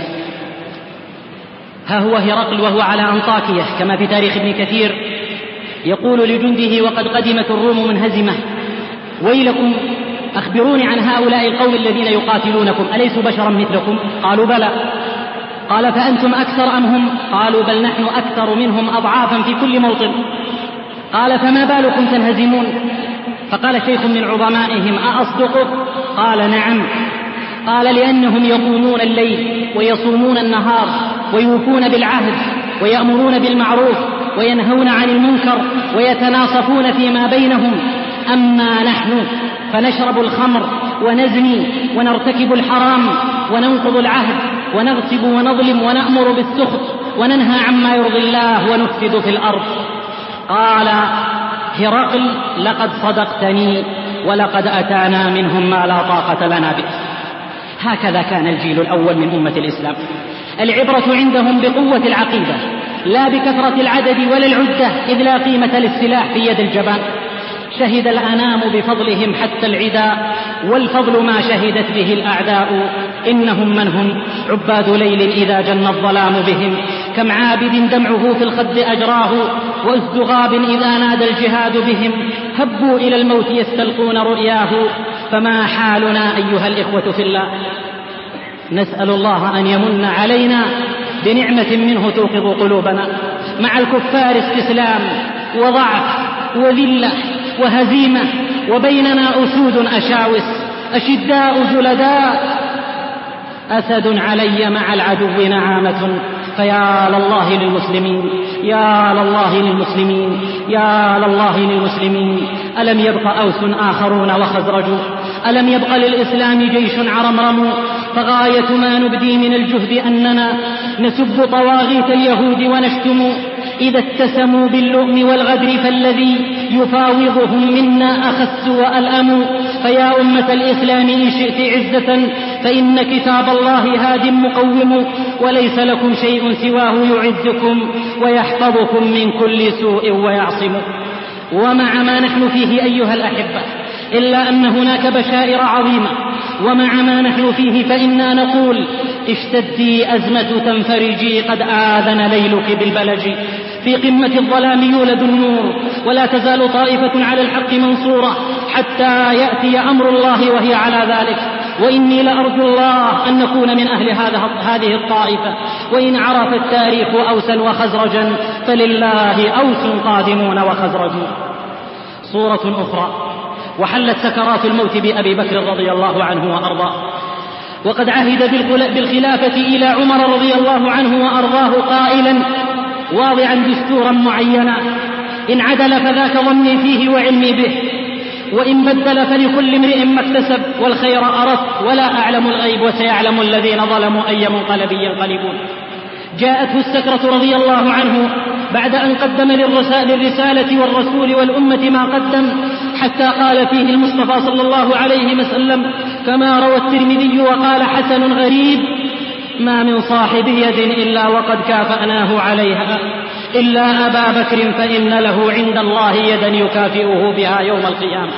ها هو هرقل وهو على أنطاكية كما في تاريخ ابن كثير يقول لجنده وقد قدمت الروم منهزمة: ويلكم، أخبروني عن هؤلاء القوم الذين يقاتلونكم، أليسوا بشرا مثلكم؟ قالوا: بلى. قال: فأنتم أكثر أم هم؟ قالوا: بل نحن أكثر منهم أضعافا في كل موطن. قال: فما بالكم تنهزمون؟ فقال شيخ من عظمائهم: أأصدقه؟ قال: نعم. قال: لأنهم يقومون الليل ويصومون النهار ويوفون بالعهد ويأمرون بالمعروف وينهون عن المنكر ويتناصفون فيما بينهم. أما نحن فنشرب الخمر ونزني ونرتكب الحرام وننقض العهد ونغصب ونظلم ونأمر بالسخط وننهى عما يرضي الله ونفسد في الأرض. قال هرقل: لقد صدقتني ولقد أتانا منهم ما لا طاقة لنا به. هكذا كان الجيل الأول من أمة الإسلام. العبرة عندهم بقوة العقيدة لا بكثرة العدد ولا العدة، إذ لا قيمة للسلاح في يد الجبان. شهد الأنام بفضلهم حتى العداء، والفضل ما شهدت به الأعداء. إنهم من هم؟ عباد ليل إذا جن الظلام بهم، كم عابد دمعه في الخد أجراه، وازدغاب إذا نادى الجهاد بهم، هبوا إلى الموت يستلقون رؤياه. فما حالنا أيها الإخوة في الله؟ نسأل الله أن يمن علينا بنعمة منه توقظ قلوبنا. مع الكفار استسلام وضعف وذلة وهزيمة، وبيننا أسود أشاوس أشداء جلداء أسد علي مع العدو نعامة. فيا لله للمسلمين، يا لله للمسلمين، يا لله للمسلمين. ألم يبق أوس آخرون وخزرج؟ ألم يبق للإسلام جيش عرمرم؟ فغاية ما نبدي من الجهد أننا نسب طواغيت اليهود ونشتم إذا اتسموا باللؤم والغدر، فالذي يفاوضهم منا أخس وألأم. فيا أمة الإسلام إن شئت عزة فإن كتاب الله هاد مقوم، وليس لكم شيء سواه يعزكم ويحفظكم من كل سوء ويعصم. ومع ما نحن فيه أيها الأحبة إلا أن هناك بشائر عظيمة، ومع ما نحن فيه فإنا نقول اشتدي أزمة تنفرجي، قد آذن ليلك بالبلج. في قمة الظلام يولد النور، ولا تزال طائفة على الحق منصورة حتى يأتي أمر الله وهي على ذلك. وإني لأرجو الله أن نكون من أهل هذه الطائفة. وإن عرف التاريخ أوسا وخزرجا فلله أوس قادمون وخزرج. صورة أخرى: وحلت سكرات الموت بأبي بكر رضي الله عنه وأرضاه، وقد عهد بالخلافة إلى عمر رضي الله عنه وأرضاه قائلا واضعا دستورا معينا: إن عدل فذاك ظني فيه وعلمي به، وإن بدل فلكل امرئ ما اكتسب، والخير أردت ولا أعلم الغيب، وسيعلم الذين ظلموا أي منقلب ينقلبون. جاءته السكرة رضي الله عنه بعد أن قدم للرسالة والرسول والأمة ما قدم، حتى قال فيه المصطفى صلى الله عليه وسلم كما روى الترمذي وقال حسن غريب: ما من صاحب يد إلا وقد كافأناه عليها إلا أبا بكر فإن له عند الله يدا يكافئه بها يوم القيامة.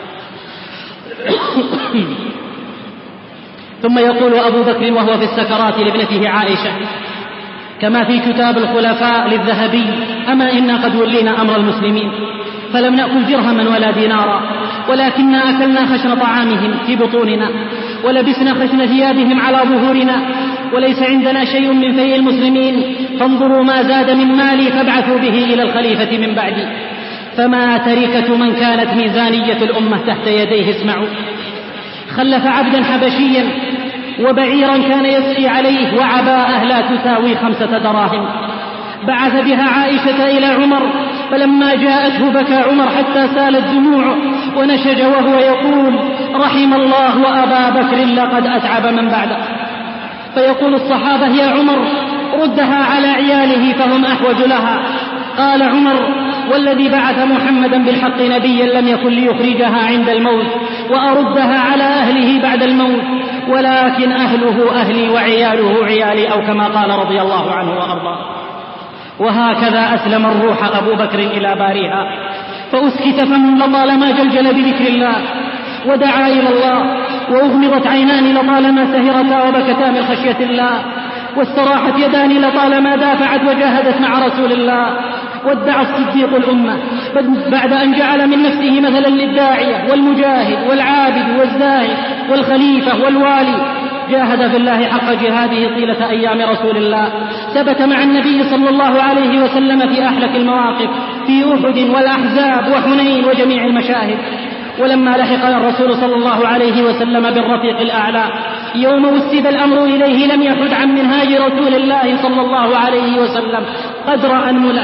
ثم يقول أبو بكر وهو في السكرات لابنته عائشة كما في كتاب الخلفاء للذهبي: أما إنا قد ولينا أمر المسلمين فلم نأكل درهما ولا دينارا، ولكننا أكلنا خشن طعامهم في بطوننا، ولبسنا خشن ثيابهم على ظهورنا، وليس عندنا شيء من فيء المسلمين، فانظروا ما زاد من مالي فابعثوا به إلى الخليفة من بعدي. فما تركة من كانت ميزانية الأمة تحت يديه اسمعوا. خلف عبدا حبشيا وبعيرا كان يسقي عليه وعباءه لا تساوي خمسة دراهم، بعث بها عائشة إلى عمر، فلما جاءته بكى عمر حتى سالت دموعه ونشج وهو يقول: رحم الله أبا بكر لقد أتعب من بعده. فيقول الصحابة: يا عمر ردها على عياله فهم أحوج لها. قال عمر: والذي بعث محمدا بالحق نبيا لم يكن ليخرجها عند الموت وأردها على أهله بعد الموت، ولكن أهله أهلي وعياله عيالي، أو كما قال رضي الله عنه وأرضاه. وهكذا أسلم الروح أبو بكر إلى باريها، فأسكت فم لطالما جلجل بذكر الله ودعا إلى الله، وأغمضت عينان لطالما سهرتا وبكتا من خشية الله، واستراحت يدان لطالما دافعت وجاهدت مع رسول الله. وادعى الصديق الأمة بعد أن جعل من نفسه مثلا للداعية والمجاهد والعابد والزاهد والخليفة والوالي، جاهد في الله حق جهاده طيلة أيام رسول الله، ثبت مع النبي صلى الله عليه وسلم في أحلك المواقف، في أحد والأحزاب وحنين وجميع المشاهد. ولما لحق الرسول صلى الله عليه وسلم بالرفيق الأعلى يوم وسد الأمر إليه لم يحد عن منهاج رسول الله صلى الله عليه وسلم قدر أنمله،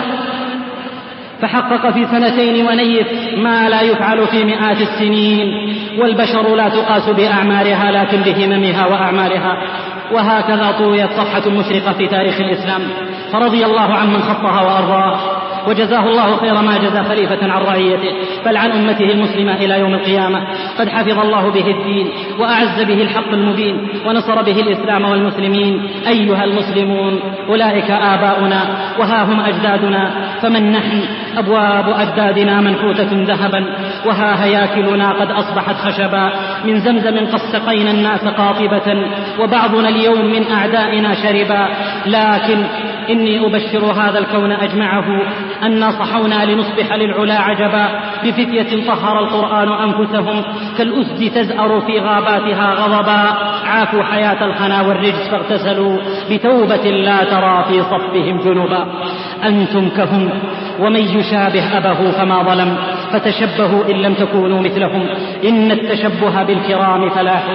فحقق في سنتين ونيف ما لا يفعل في مئات السنين، والبشر لا تقاس بأعمارها لكن بهممها وأعمالها. وهكذا طويت صفحة مشرقة في تاريخ الإسلام، فرضي الله عمن خطها وأرضاه، وجزاه الله خير ما جزى خليفة عن رعيته بل عن أمته المسلمة إلى يوم القيامة. قد حفظ الله به الدين وأعز به الحق المبين ونصر به الإسلام والمسلمين. أيها المسلمون، أولئك آباؤنا وها هم أجدادنا، فمن نحن؟ أبواب أجدادنا منحوتة ذهبا، وها هياكلنا قد أصبحت خشبا، من زمزم قد سقينا الناس قاطبة، وبعضنا اليوم من أعدائنا شربا. لكن إني أبشر هذا الكون أجمعه أن صحونا لنصبح للعلا عجبا، بفتية طهر القرآن أنفسهم كالأسد تزأر في غاباتها غضبا، عافوا حياة الخنا والرجس فاغتسلوا بتوبة لا ترى في صفهم جنبا. أنتم كهم ومن يشابه أبه فما ظلم، فتشبهوا إن لم تكونوا مثلهم، إن التشبه بالكرام فلاح.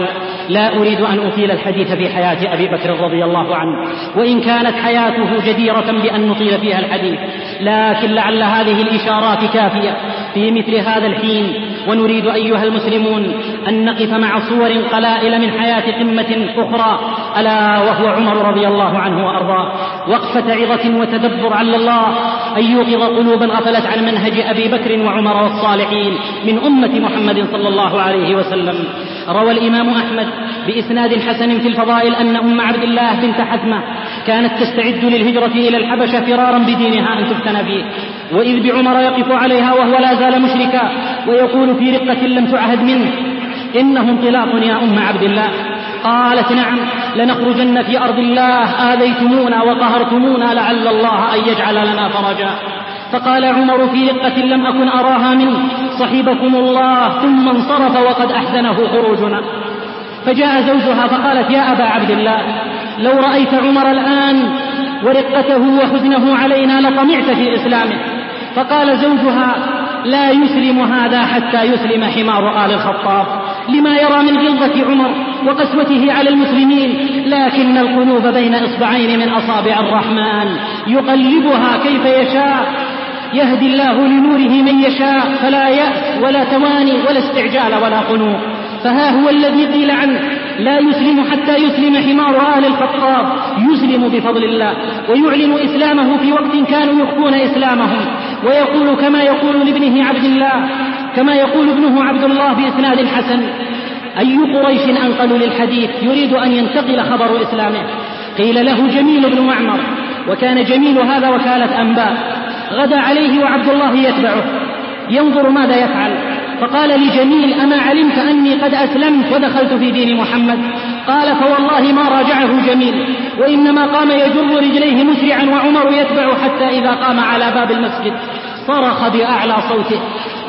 لا أريد أن أطيل الحديث في حياة أبي بكر رضي الله عنه، وإن كانت حياته جديرة بأن نطيل فيها الحديث، لكن لعل هذه الإشارات كافية في مثل هذا الحين. ونريد أيها المسلمون أن نقف مع صور قلائل من حياة قمة أخرى، ألا وهو عمر رضي الله عنه وأرضاه، وقفة عظة وتدبر على الله أن يوقظ قلوبا غفلت عن منهج أبي بكر وعمر والصالحين من أمة محمد صلى الله عليه وسلم. روى الإمام أحمد بإسناد حسن في الفضائل أن أم عبد الله بنت حزمة كانت تستعد للهجرة إلى الحبشة فرارا بدينها أن تفتن فيه، وإذ بعمر يقف عليها وهو لا زال مشركا ويقول في رقة لم تعهد منه: إنه انطلاق يا أم عبد الله. قالت: نعم، لنخرجن في أرض الله، آذيتمونا وقهرتمونا، لعل الله أن يجعل لنا فرجا. فقال عمر في رقة لم أكن أراها منه: صحبكم الله، ثم انصرف وقد أحزنه خروجنا. فجاء زوجها فقالت: يا أبا عبد الله، لو رأيت عمر الآن ورقته وحزنه علينا لطمعت في إسلامه. فقال زوجها: لا يسلم هذا حتى يسلم حمار آل الخطاب، لما يرى من غلظة عمر وقسوته على المسلمين، لكن القلوب بين إصبعين من أصابع الرحمن يقلبها كيف يشاء، يهدي الله لنوره من يشاء، فلا يأس ولا تواني ولا استعجال ولا قنوط. فها هو الذي قيل عنه: لا يسلم حتى يسلم حمار آل الخطاب، يسلم بفضل الله ويعلن إسلامه في وقت كانوا يخفون إسلامهم، ويقول كما يقول لابنه عبد الله كما يقول ابنه عبد الله بإسناد حسن: أي قريش أنقل للحديث يريد أن ينتقل خبر إسلامه. قيل له جميل بن معمر، وكان جميل هذا وكالة أنباء، غدا عليه وعبد الله يتبعه ينظر ماذا يفعل. فقال لجميل: أما علمت أني قد أسلمت ودخلت في دين محمد؟ قال: فوالله ما راجعه جميل، وإنما قام يجر رجليه مسرعا وعمر يتبع، حتى إذا قام على باب المسجد صرخ بأعلى صوته: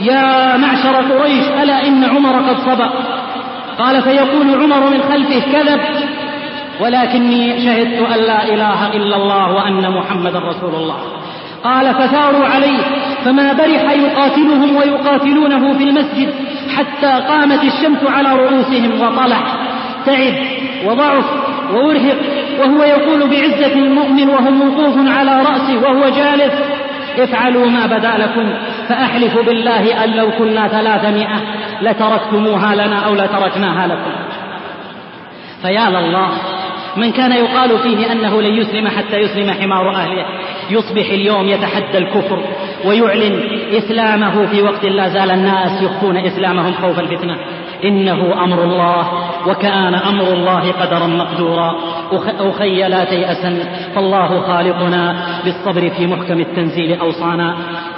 يا معشر قريش، ألا إن عمر قد سبق. قال: فيقول عمر من خلفه: كذب، ولكني شهدت أن لا إله إلا الله وأن محمد رسول الله. قال: فثاروا عليه، فما برح يقاتلهم ويقاتلونه في المسجد حتى قامت الشمس على رؤوسهم وطلع، تعب وضعف وأرهق، وهو يقول بعزة المؤمن وهو موقوف على رأسه وهو جالس: افعلوا ما بدا لكم، فأحلف بالله أن لو كنا ثلاثمائة لتركتموها لنا أو لتركناها لكم. فيا لله، من كان يقال فيه أنه لن يسلم حتى يسلم حمار أهله، يصبح اليوم يتحدى الكفر ويعلن إسلامه في وقت لا زال الناس يخفون إسلامهم خوف الفتنة. إنه أمر الله، وكان أمر الله قدرا مقدورا. أخي لا تيأسا، فالله خالقنا بالصبر في محكم التنزيل أوصانا.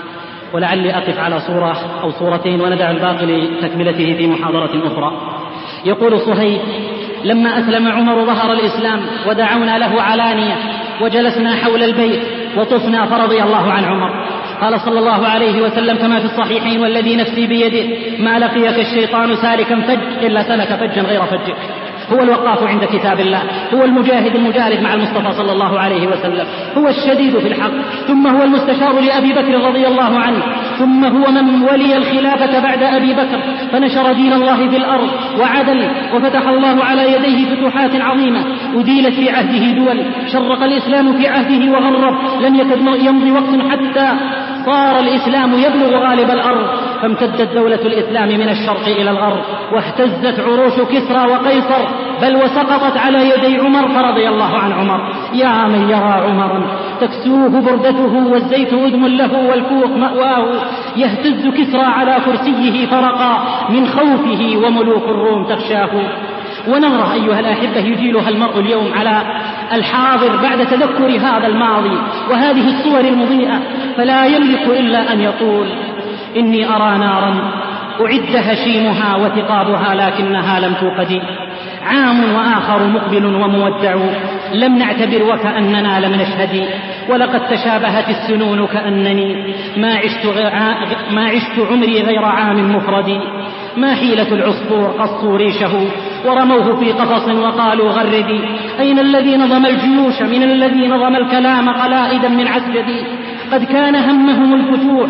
ولعلي أقف على صورة أو صورتين وندع الباقي لتكملته في محاضرة أخرى. يقول صهيب: لما أسلم عمر ظهر الإسلام ودعونا له علانية، وجلسنا حول البيت وطفنا فرضي الله عن عمر. قال صلى الله عليه وسلم كما في الصحيحين: والذي نفسي بيده ما لقيك الشيطان سالكا فج إلا سلك فجا غير فجك. هو الوقاف عند كتاب الله، هو المجاهد المجالد مع المصطفى صلى الله عليه وسلم، هو الشديد في الحق، ثم هو المستشار لأبي بكر رضي الله عنه، ثم هو من ولي الخلافة بعد أبي بكر فنشر دين الله في الأرض وعدل، وفتح الله على يديه فتوحات عظيمة، أديلت في عهده دول، شرق الإسلام في عهده وغرب، لم يكد يمضي وقت حتى صار الإسلام يبلغ غالب الأرض، فامتدت دولة الإسلام من الشرق إلى الغرب، واهتزت عروش كسرى وقيصر، بل وسقطت على يدي عمر فرضي الله عن عمر. يا من يرى عمرا تكسوه بردته والزيت أدم له والفوق مأواه، يهتز كسرى على كرسيه فرقا من خوفه وملوك الروم تخشاه. ونرى أيها الأحبة يجيلها المرء اليوم على الحاضر بعد تذكر هذا الماضي وهذه الصور المضيئة، فلا يملك إلا أن يقول: إني أرى نارا أعد هشيمها وثقابها لكنها لم توقد، عام وآخر مقبل ومودع، لم نعتبر وكأننا لم نشهد، ولقد تشابهت السنون كأنني ما عشت, ما عشت عمري غير عام مفرد. ما حيلة العصفور قصوا ريشه ورموه في قفص وقالوا غردي، أين الذي نظم الجيوش من الذي نظم الكلام قلائدا من عسجدي. قد كان همهم الفتوح،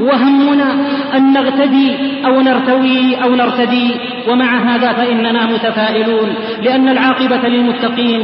وهمنا أن نغتدي أو نرتوي أو نرتدي، ومع هذا فإننا متفائلون، لأن العاقبة للمتقين،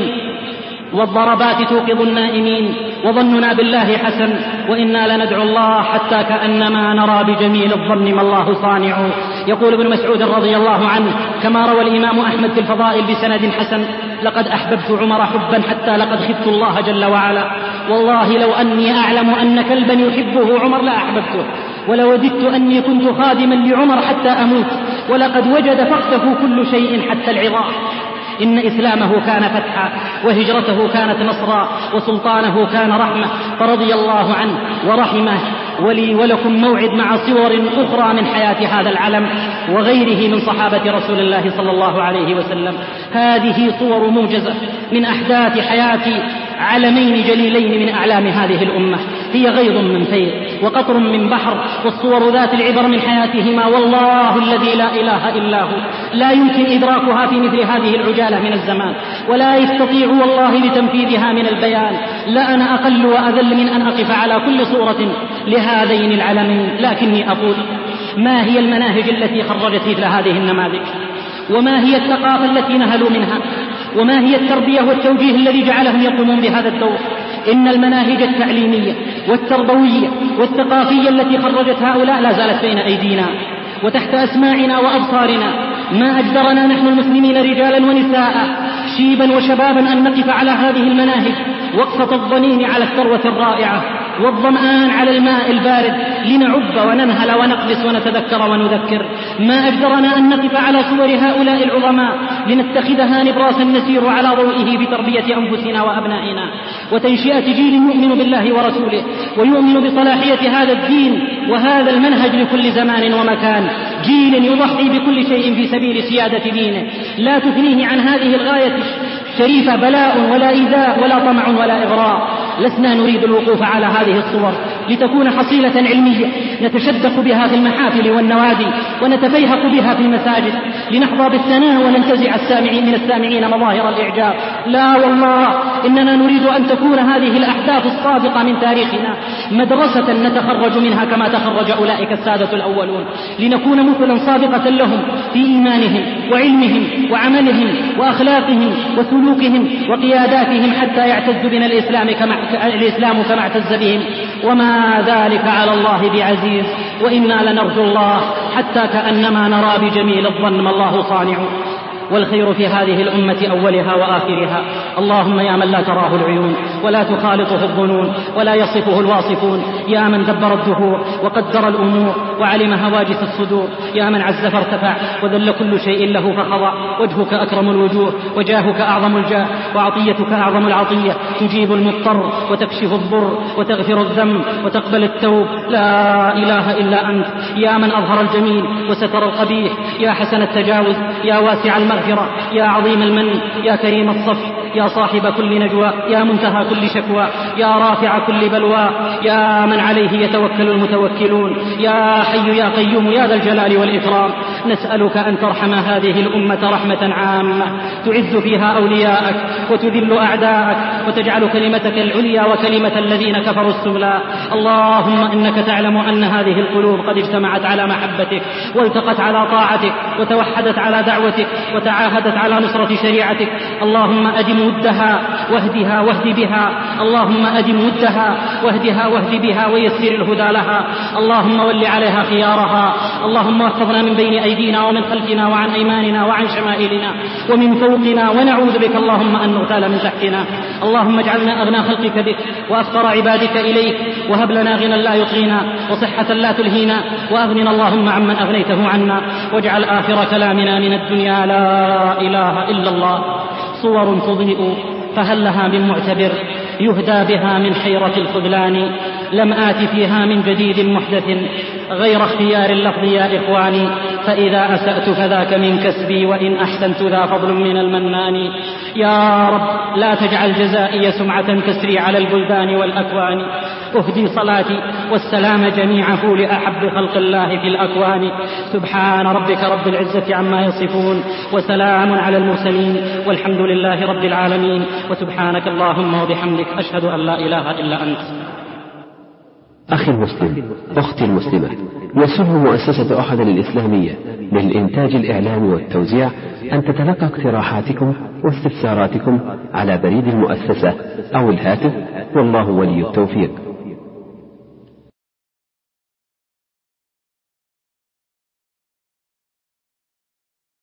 والضربات توقظ النائمين، وظننا بالله حسن، وإنا لندعو الله حتى كأنما نرى بجميل الظن ما الله صانع. يقول ابن مسعود رضي الله عنه كما روى الإمام أحمد في الفضائل بسند حسن: لقد أحببت عمر حبا حتى لقد خفت الله جل وعلا، والله لو أني أعلم أن كلبا يحبه عمر لأحببته، ولوددت أني كنت خادما لعمر حتى أموت، ولقد وجد فقده كل شيء حتى العظام. إن إسلامه كان فتحا، وهجرته كانت نصرا، وسلطانه كان رحمة، فرضي الله عنه ورحمه. ولي ولكم موعد مع صور أخرى من حياة هذا العلم وغيره من صحابة رسول الله صلى الله عليه وسلم. هذه صور موجزة من أحداث حياة علمين جليلين من أعلام هذه الأمة، هي غيض من فيض وقطر من بحر، والصور ذات العبر من حياتهما والله الذي لا إله إلا هو لا يمكن إدراكها في مثل هذه العجالة من الزمان، ولا يستطيع والله لتنفيذها من البيان. لا أنا أقل وأذل من أن أقف على كل صورة لهذين العلمين، لكني أقول: ما هي المناهج التي خرجت مثل هذه النماذج؟ وما هي الثقافة التي نهلوا منها؟ وما هي التربية والتوجيه الذي جعلهم يقومون بهذا الدور؟ إن المناهج التعليمية والتربوية والثقافية التي خرجت هؤلاء لا زالت بين أيدينا وتحت أسماعنا وأبصارنا. ما أجدرنا نحن المسلمين رجالا ونساء شيبا وشبابا أن نقف على هذه المناهج وقفة الضنين على الثروة الرائعة، والظمآن على الماء البارد، لنعب وننهل ونقبس ونتذكر ونذكر. ما أجدرنا أن نقف على صور هؤلاء العظماء لنتخذها نبراسا نسير على ضوئه بتربية أنفسنا وأبنائنا وتنشئة جيل يؤمن بالله ورسوله ويؤمن بصلاحية هذا الدين وهذا المنهج لكل زمان ومكان، جيل يضحي بكل شيء في سبيل سيادة دينه، لا تثنيه عن هذه الغاية شريفة بلاء ولا إيذاء ولا طمع ولا إغراء. لسنا نريد الوقوف على هذه الصور لتكون حصيلة علمية نتشدق بها في المحافل والنوادي ونتفيهق بها في المساجد لنحظى بالثناء وننتزع السامعين من السامعين مظاهر الإعجاب. لا والله، إننا نريد أن تكون هذه الأحداث الصادقة من تاريخنا مدرسة نتخرج منها كما تخرج أولئك السادة الأولون، لنكون مثلا صادقة لهم في إيمانهم وعلمهم وعملهم وأخلاقهم وسلوكهم وقياداتهم، حتى يعتز بنا الإسلام كما الإسلام كما اعتز بهم. وما ذلك على الله بعزيز، وإنا لنرجو الله حتى كأنما نرى بجميل الظن ما الله صانع. والخير في هذه الأمة أولها وآخرها. اللهم يا من لا تراه العيون ولا تخالطه الظنون ولا يصفه الواصفون، يا من دبر الدهور وقدر الأمور وعلم هواجس الصدور، يا من عز فارتفع وذل كل شيء له فخضع، وجهك أكرم الوجوه وجاهك أعظم الجاه وعطيتك أعظم العطية، تجيب المضطر وتكشف الضر وتغفر الذنب وتقبل التوب. لا إله إلا أنت، يا من أظهر الجميل وستر القبيح، يا حسن التجاوز، يا واسع المغفرة، يا عظيم المن، يا كريم الصف، يا صاحب كل نجوى، يا منتهى كل شكوى، يا رافع كل بلوى، يا من عليه يتوكل المتوكلون، يا حي يا قيوم يا ذا الجلال والإكرام. نسألك أن ترحم هذه الأمة رحمة عامة تعز فيها أولياءك وتذل أعداءك وتجعل كلمتك العليا وكلمة الذين كفروا السفلى. اللهم إنك تعلم أن هذه القلوب قد اجتمعت على محبتك والتقت على طاعتك وتوحدت على دعوتك وتعاهدت على نصرة شريعتك. اللهم أدم ودها واهدها واهد بها، اللهم أدم ودها واهدها واهد بها ويسر الهدى لها. اللهم ول عليها خيارها. اللهم احفظنا من بين أيدينا ومن خلفنا وعن أيماننا وعن شمائلنا ومن فوقنا، ونعوذ بك اللهم أن نغتال من تحتنا. اللهم اجعلنا أغنى خلقك بك وأفقر عبادك إليك، وهب لنا غنى لا يطغينا وصحة لا تلهينا، وأغننا اللهم عمن أغنيته عنا، واجعل آخر كلامنا من الدنيا لا إله إلا الله. صور تضيء فهل لها من معتبر يهدى بها من حيرة الخذلان، لم آت فيها من جديد محدث غير اختيار اللفظ يا إخواني، فإذا أسأت فذاك من كسبي وإن أحسنت ذا فضل من المنان. يا رب لا تجعل جزائي سمعة تسري على البلدان والأكوان، أهدي صلاتي والسلام جميعه لأحب خلق الله في الأكوان. سبحان ربك رب العزة عما يصفون وسلام على المرسلين والحمد لله رب العالمين. وسبحانك اللهم وبحمدك أشهد أن لا إله إلا أنت. أخي المسلم، أختي المسلمة، يسر مؤسسة أحد الإسلامية للإنتاج الإعلامي والتوزيع أن تتلقى اقتراحاتكم واستفساراتكم على بريد المؤسسة أو الهاتف، والله ولي التوفيق.